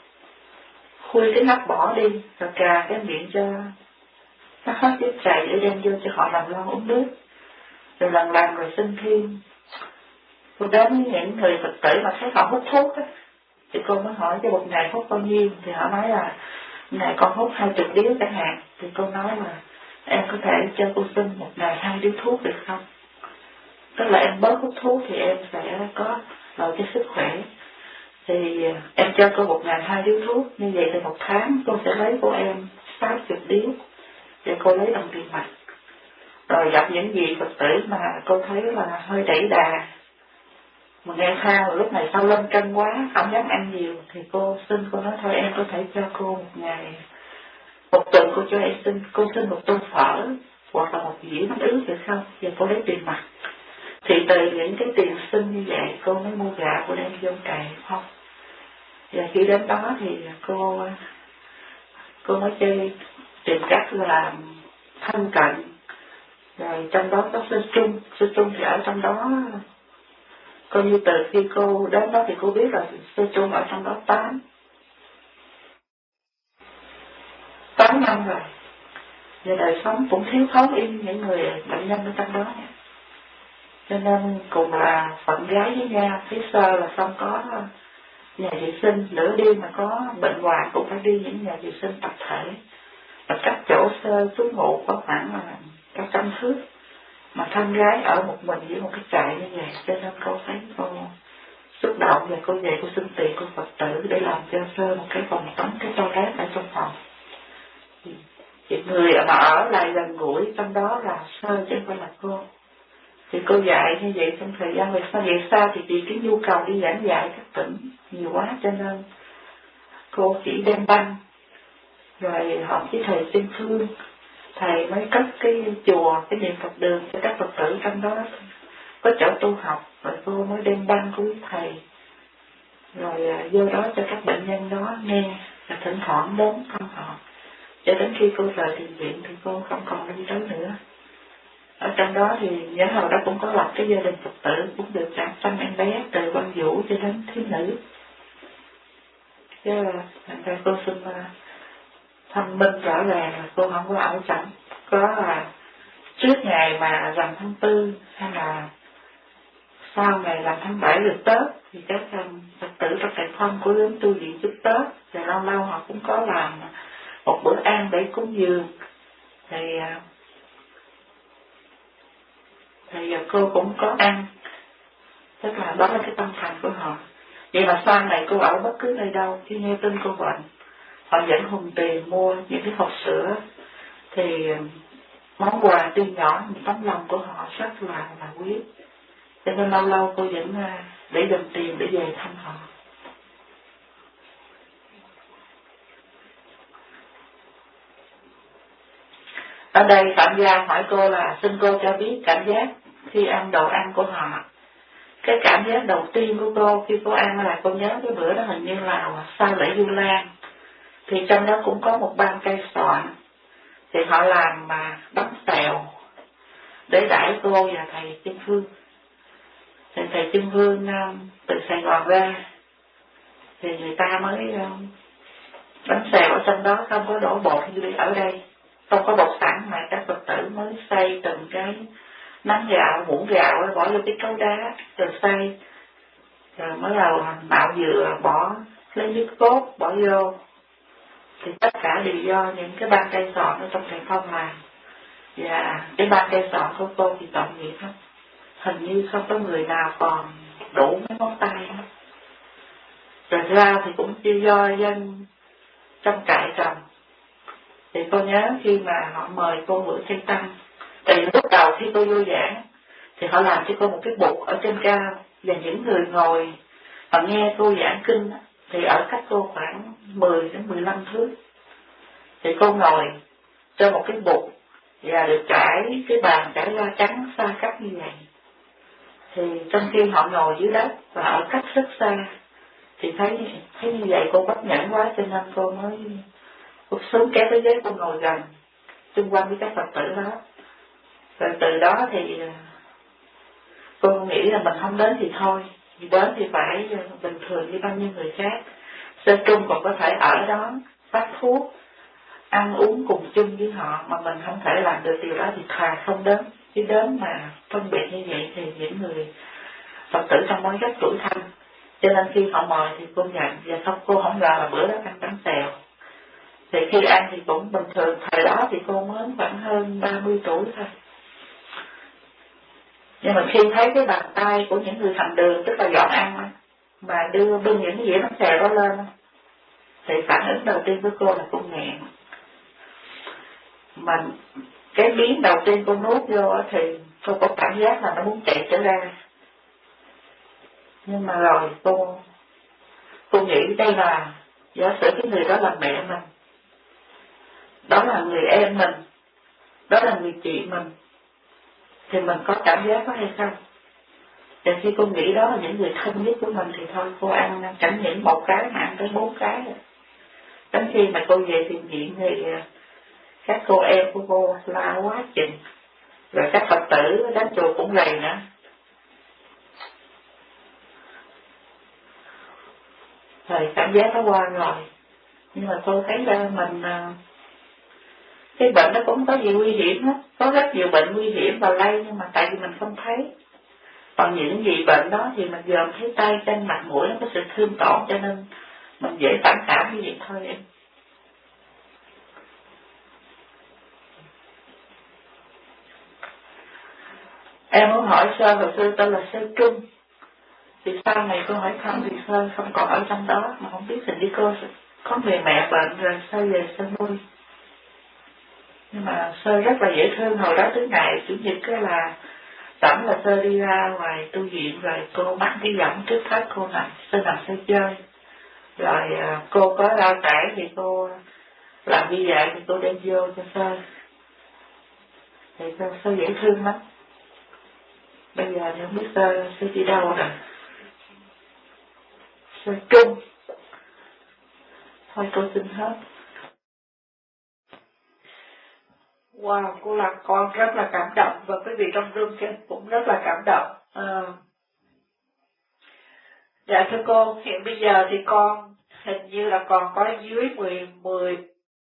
khui cái nắp bỏ đi, rồi cà cái miệng cho nó hết cái chảy để đem vô cho họ làm lon uống nước. Rồi lần lần rồi xin thêm. Cô đến với những người Phật tử mà thấy họ hút thuốc á, thì cô mới hỏi cho một ngày hút bao nhiêu, thì họ nói là ngày con hút hai chục điếu chẳng hạn. Thì cô nói là em có thể cho cô xin một ngày hai điếu thuốc được không? Tức là em bớt hút thuốc thì em sẽ có lợi cho sức khỏe. Thì em cho cô một ngày hai điếu thuốc, như vậy thì một tháng cô sẽ lấy của em sáu chục điếu để cô lấy đồng tiền mặt. Rồi gặp những gì Phật tử mà cô thấy là hơi đẩy đà, mà nghe thao lúc này sao lên cân quá, không dám ăn nhiều, thì cô xin, cô nói thôi em có thể cho cô một ngày, một tuần cô cho em xin, cô xin một tô phở hoặc là một dĩa bánh ướt được không? Giờ cô lấy tiền mặt. Thì từ những cái tiền xin như vậy cô mới mua gạo cô đem vô trại không. Và khi đến đó thì cô cô mới chơi tìm cách là thân cận. Rồi trong đó có sư Trung, sư Trung thì ở trong đó, coi như từ khi cô đến đó thì cô biết là sư Trung ở trong đó tám tám năm rồi. Và đời sống cũng thiếu thốn in những người bệnh nhân ở trong đó. Cho nên cùng là phận gái với nhau, phía sơ là không có nhà vệ sinh, nửa đêm mà có bệnh hoạn cũng phải đi những nhà vệ sinh tập thể. Và các chỗ sơ trú ngụ có khoảng là cả trăm thước. Mà thân gái ở một mình với một cái trại như vậy, cho nên cô thấy cô xúc động và cô về cô xin tiền cô Phật tử để làm cho Sơ một cái phòng tắm cái toilet ở trong phòng. Thì người mà ở lại gần gũi trong đó là Sơ chứ không phải là cô. Thì cô dạy như vậy trong thời gian về sau, về sau thì vì cái nhu cầu đi giảng dạy các tỉnh nhiều quá cho nên cô chỉ đem băng rồi học với thầy Tiên Phương, thầy mới cất cái chùa, cái niệm Phật đường cho các Phật tử trong đó có chỗ tu học, rồi cô mới đem băng của thầy rồi vô đó cho các bệnh nhân đó nghe, và thỉnh thoảng đến thăm họ, cho đến khi cô rời thiền viện thì cô không còn đi tới nữa. Ở trong đó thì nhớ hồi đó cũng có lập cái gia đình Phật tử, cũng được cả trăm em bé từ Văn Vũ cho đến thiếu nữ. Chứ thành ra cô xin thanh minh rõ ràng là cô không có ở chẳng có là trước ngày mà rằm tháng tư hay là sau ngày làm tháng bảy được Tết thì các Phật tử trong Cải Phong có đến tu viện chúc Tết, và lâu lâu họ cũng có làm một bữa ăn để cúng dường, thì thì cô cũng có ăn, tức là đó là cái tâm thành của họ. Vậy mà sau này cô ở bất cứ nơi đâu khi nghe tin cô bệnh, họ vẫn hùng tiền mua những cái hộp sữa, thì món quà tuy nhỏ nhưng tấm lòng của họ rất là là quý, cho nên lâu lâu cô vẫn để dành tiền để về thăm họ. Ở đây Phạm Gia hỏi cô là xin cô cho biết cảm giác khi ăn đồ ăn của họ. Cái cảm giác đầu tiên của cô khi cô ăn là cô nhớ cái bữa đó hình như là sau lễ Vu Lan, thì trong đó cũng có một ban cây xoạn, thì họ làm mà bánh xèo để đãi cô và thầy Chân Phương. Thì thầy Chân Phương từ Sài Gòn ra thì người ta mới bánh xèo ở trong đó không có đổ bột như ở đây, không có bột sẵn mà các Phật tử mới xay từng cái nắm gạo, muỗng gạo bỏ vô cái cấu đá rồi xay, rồi mới đầu nạo dừa bỏ lấy nước cốt bỏ vô, thì tất cả đều do những cái ban cây sọn ở trong Cải Phong làm. Và cái ban cây sọn của cô thì tội nghiệp lắm, hình như không có người nào còn đủ mấy ngón tay hết. Rồi rau thì cũng chỉ do dân trong trại trồng. Thì cô nhớ khi mà họ mời cô bữa xây tăng, thì lúc đầu khi cô vô giảng thì họ làm cho cô một cái bục ở trên cao, và những người ngồi họ nghe cô giảng kinh thì ở cách cô khoảng mười đến mười lăm thước. Thì cô ngồi trên một cái bục và được trải cái bàn trải ra trắng xa cách như vậy. Thì trong khi họ ngồi dưới đất và ở cách rất xa, thì thấy thấy như vậy cô bất nhẫn quá, cho nên cô mới cô xuống kéo cái ghế cô ngồi gần xung quanh với các Phật tử đó. Rồi từ đó thì cô nghĩ là mình không đến thì thôi, thì đến thì phải bình thường như bao nhiêu người khác. Sơ trung còn có thể ở đó phát thuốc, ăn uống cùng chung với họ, mà mình không thể làm được điều đó thì thà không đến. Chứ đến mà phân biệt như vậy thì những người Phật tử trong đó rất tuổi thân, cho nên khi họ mời thì cô nhận, và không cô không ngờ là bữa đó ăn bánh xèo. Thì khi ăn thì cũng bình thường, thời đó thì cô mới khoảng hơn ba mươi tuổi thôi. Nhưng mà khi thấy cái bàn tay của những người hành đường, tức là dọn ăn, mà đưa bưng những cái dĩa bánh xèo đó lên, thì phản ứng đầu tiên của cô là cô nghẹn. Mà cái miếng đầu tiên cô nuốt vô thì cô có cảm giác là nó muốn chạy trở ra. Nhưng mà rồi cô cô nghĩ đây là giả sử cái người đó là mẹ mình, đó là người em mình, đó là người chị mình, thì mình có cảm giác đó hay không? Và khi cô nghĩ đó là những người thân nhất của mình thì thôi cô ăn chẳng những một cái mà ăn tới bốn cái rồi. Đến khi mà cô về thiền viện thì các cô em của cô la quá chừng, rồi các Phật tử đến chùa cũng lầy nữa. Rồi cảm giác nó qua rồi, nhưng mà tôi thấy là mình cái bệnh nó cũng có gì nguy hiểm hết, có rất nhiều bệnh nguy hiểm và lây, nhưng mà tại vì mình không thấy. Còn những gì bệnh đó thì mình dòm thấy tay chân mặt mũi nó có sự thương tổn, cho nên mình dễ phản cảm như vậy thôi em. Em muốn hỏi Sơ, hồi xưa tôi là Sơ Trung, Thì sau này cô hỏi thăm thì Sơ không còn ở trong đó, mà không biết hình như cô có người mẹ bệnh rồi Sơ về Sơ nuôi. Nhưng mà Sơ rất là dễ thương, hồi đó thứ ngày Chủ nhật cái là sẵn là Sơ đi ra ngoài tu viện rồi cô bắt cái giọng trước hết cô nằm, Sơ nằm Sơ chơi. Rồi cô có rau cải thì cô làm như vậy thì cô đem vô cho Sơ. Thì Sơ, Sơ dễ thương lắm. Bây giờ thì không biết Sơ, Sơ đi đâu rồi. Sơ Trung. Thôi cô xin hết. Wow, cô làm con rất là cảm động và quý vị trong room cũng rất là cảm động. À, dạ thưa cô, hiện bây giờ thì con hình như là còn có dưới mười, mười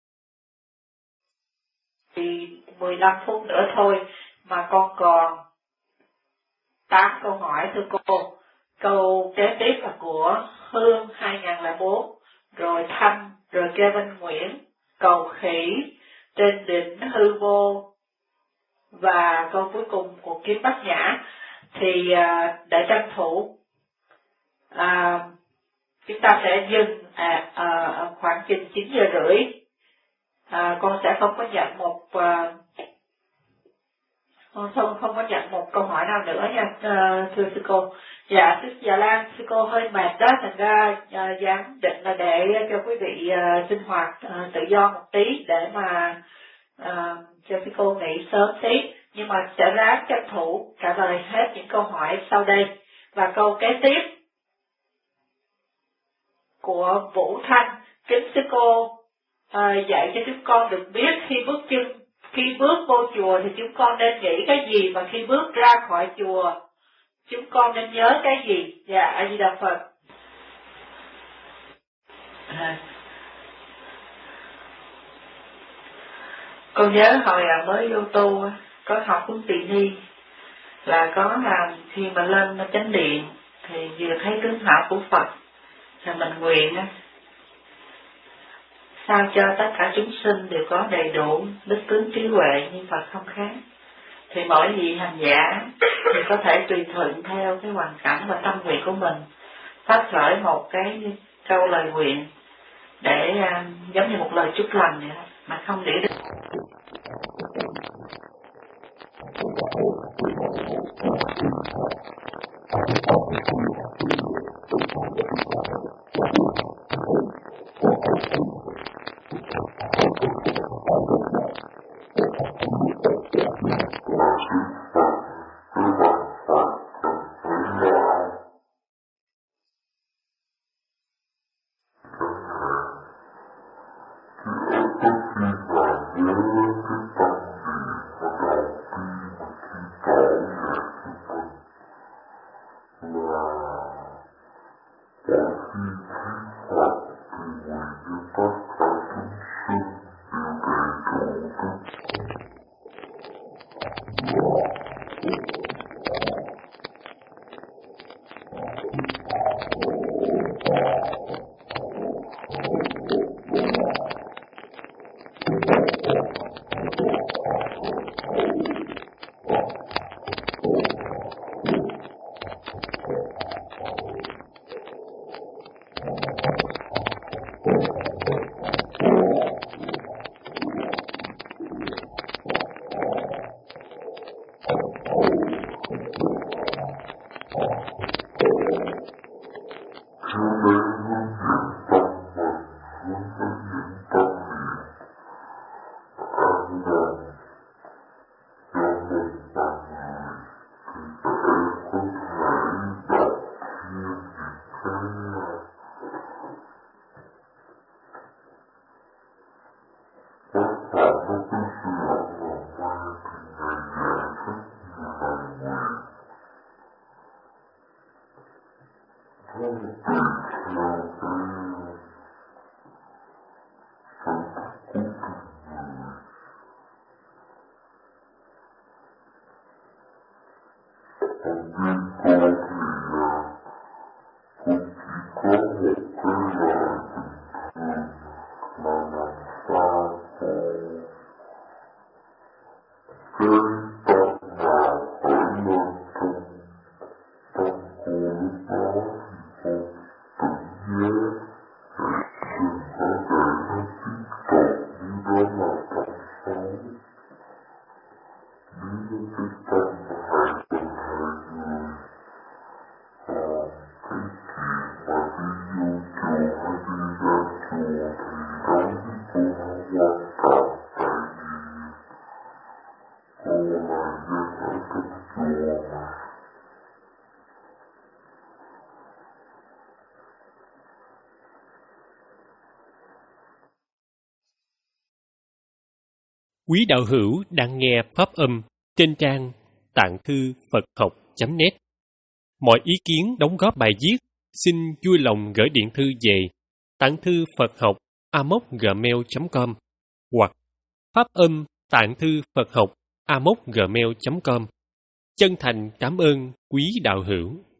thì mười lăm phút nữa thôi mà con còn tám câu hỏi thưa cô. Câu kế tiếp là của Hương hai không không bốn, rồi Thanh, rồi Kevin Nguyễn, cầu khỉ, trên đỉnh hư vô, và câu cuối cùng của Kiếm Bát Nhã. Thì à, để tranh thủ à, chúng ta sẽ dừng à, à, khoảng chừng chín giờ rưỡi. À, con sẽ không có nhận một à, con không không có nhận một câu hỏi nào nữa nha, à, thưa sư cô. Dạ sư Dạ Lan, sư cô hơi mệt đó, thành ra à, giám định là để cho quý vị à, sinh hoạt à, tự do một tí để mà à, cho sư cô nghỉ sớm tí, nhưng mà sẽ ráng tranh thủ trả lời hết những câu hỏi sau đây. Và câu kế tiếp của Vũ Thanh, kính sư cô à, dạy cho chúng con được biết khi bước chân khi bước vô chùa thì chúng con nên nghĩ cái gì, và khi bước ra khỏi chùa chúng con nên nhớ cái gì? Dạ, A Di Đà Phật. À, con nhớ hồi mới vô tu có học cuốn Tỳ Ni là có là khi mà lên chánh điện thì vừa thấy tướng hảo của Phật thì mình nguyện á, sao cho tất cả chúng sinh đều có đầy đủ đức tướng trí huệ như Phật không khác. Thì mỗi vị hành giả thì có thể tùy thuận theo cái hoàn cảnh và tâm nguyện của mình, phát khởi một cái câu lời nguyện để uh, giống như một lời chúc lành vậy đó, mà không để được. Thank you. Quý đạo hữu đang nghe pháp âm trên trang tạng thư Phật học chấm net. Mọi ý kiến đóng góp bài viết xin vui lòng gửi điện thư về tạng thư Phật học a m o c gmail chấm com hoặc pháp âm tạng thư Phật học a m o c gmail chấm com. Chân thành cảm ơn quý đạo hữu.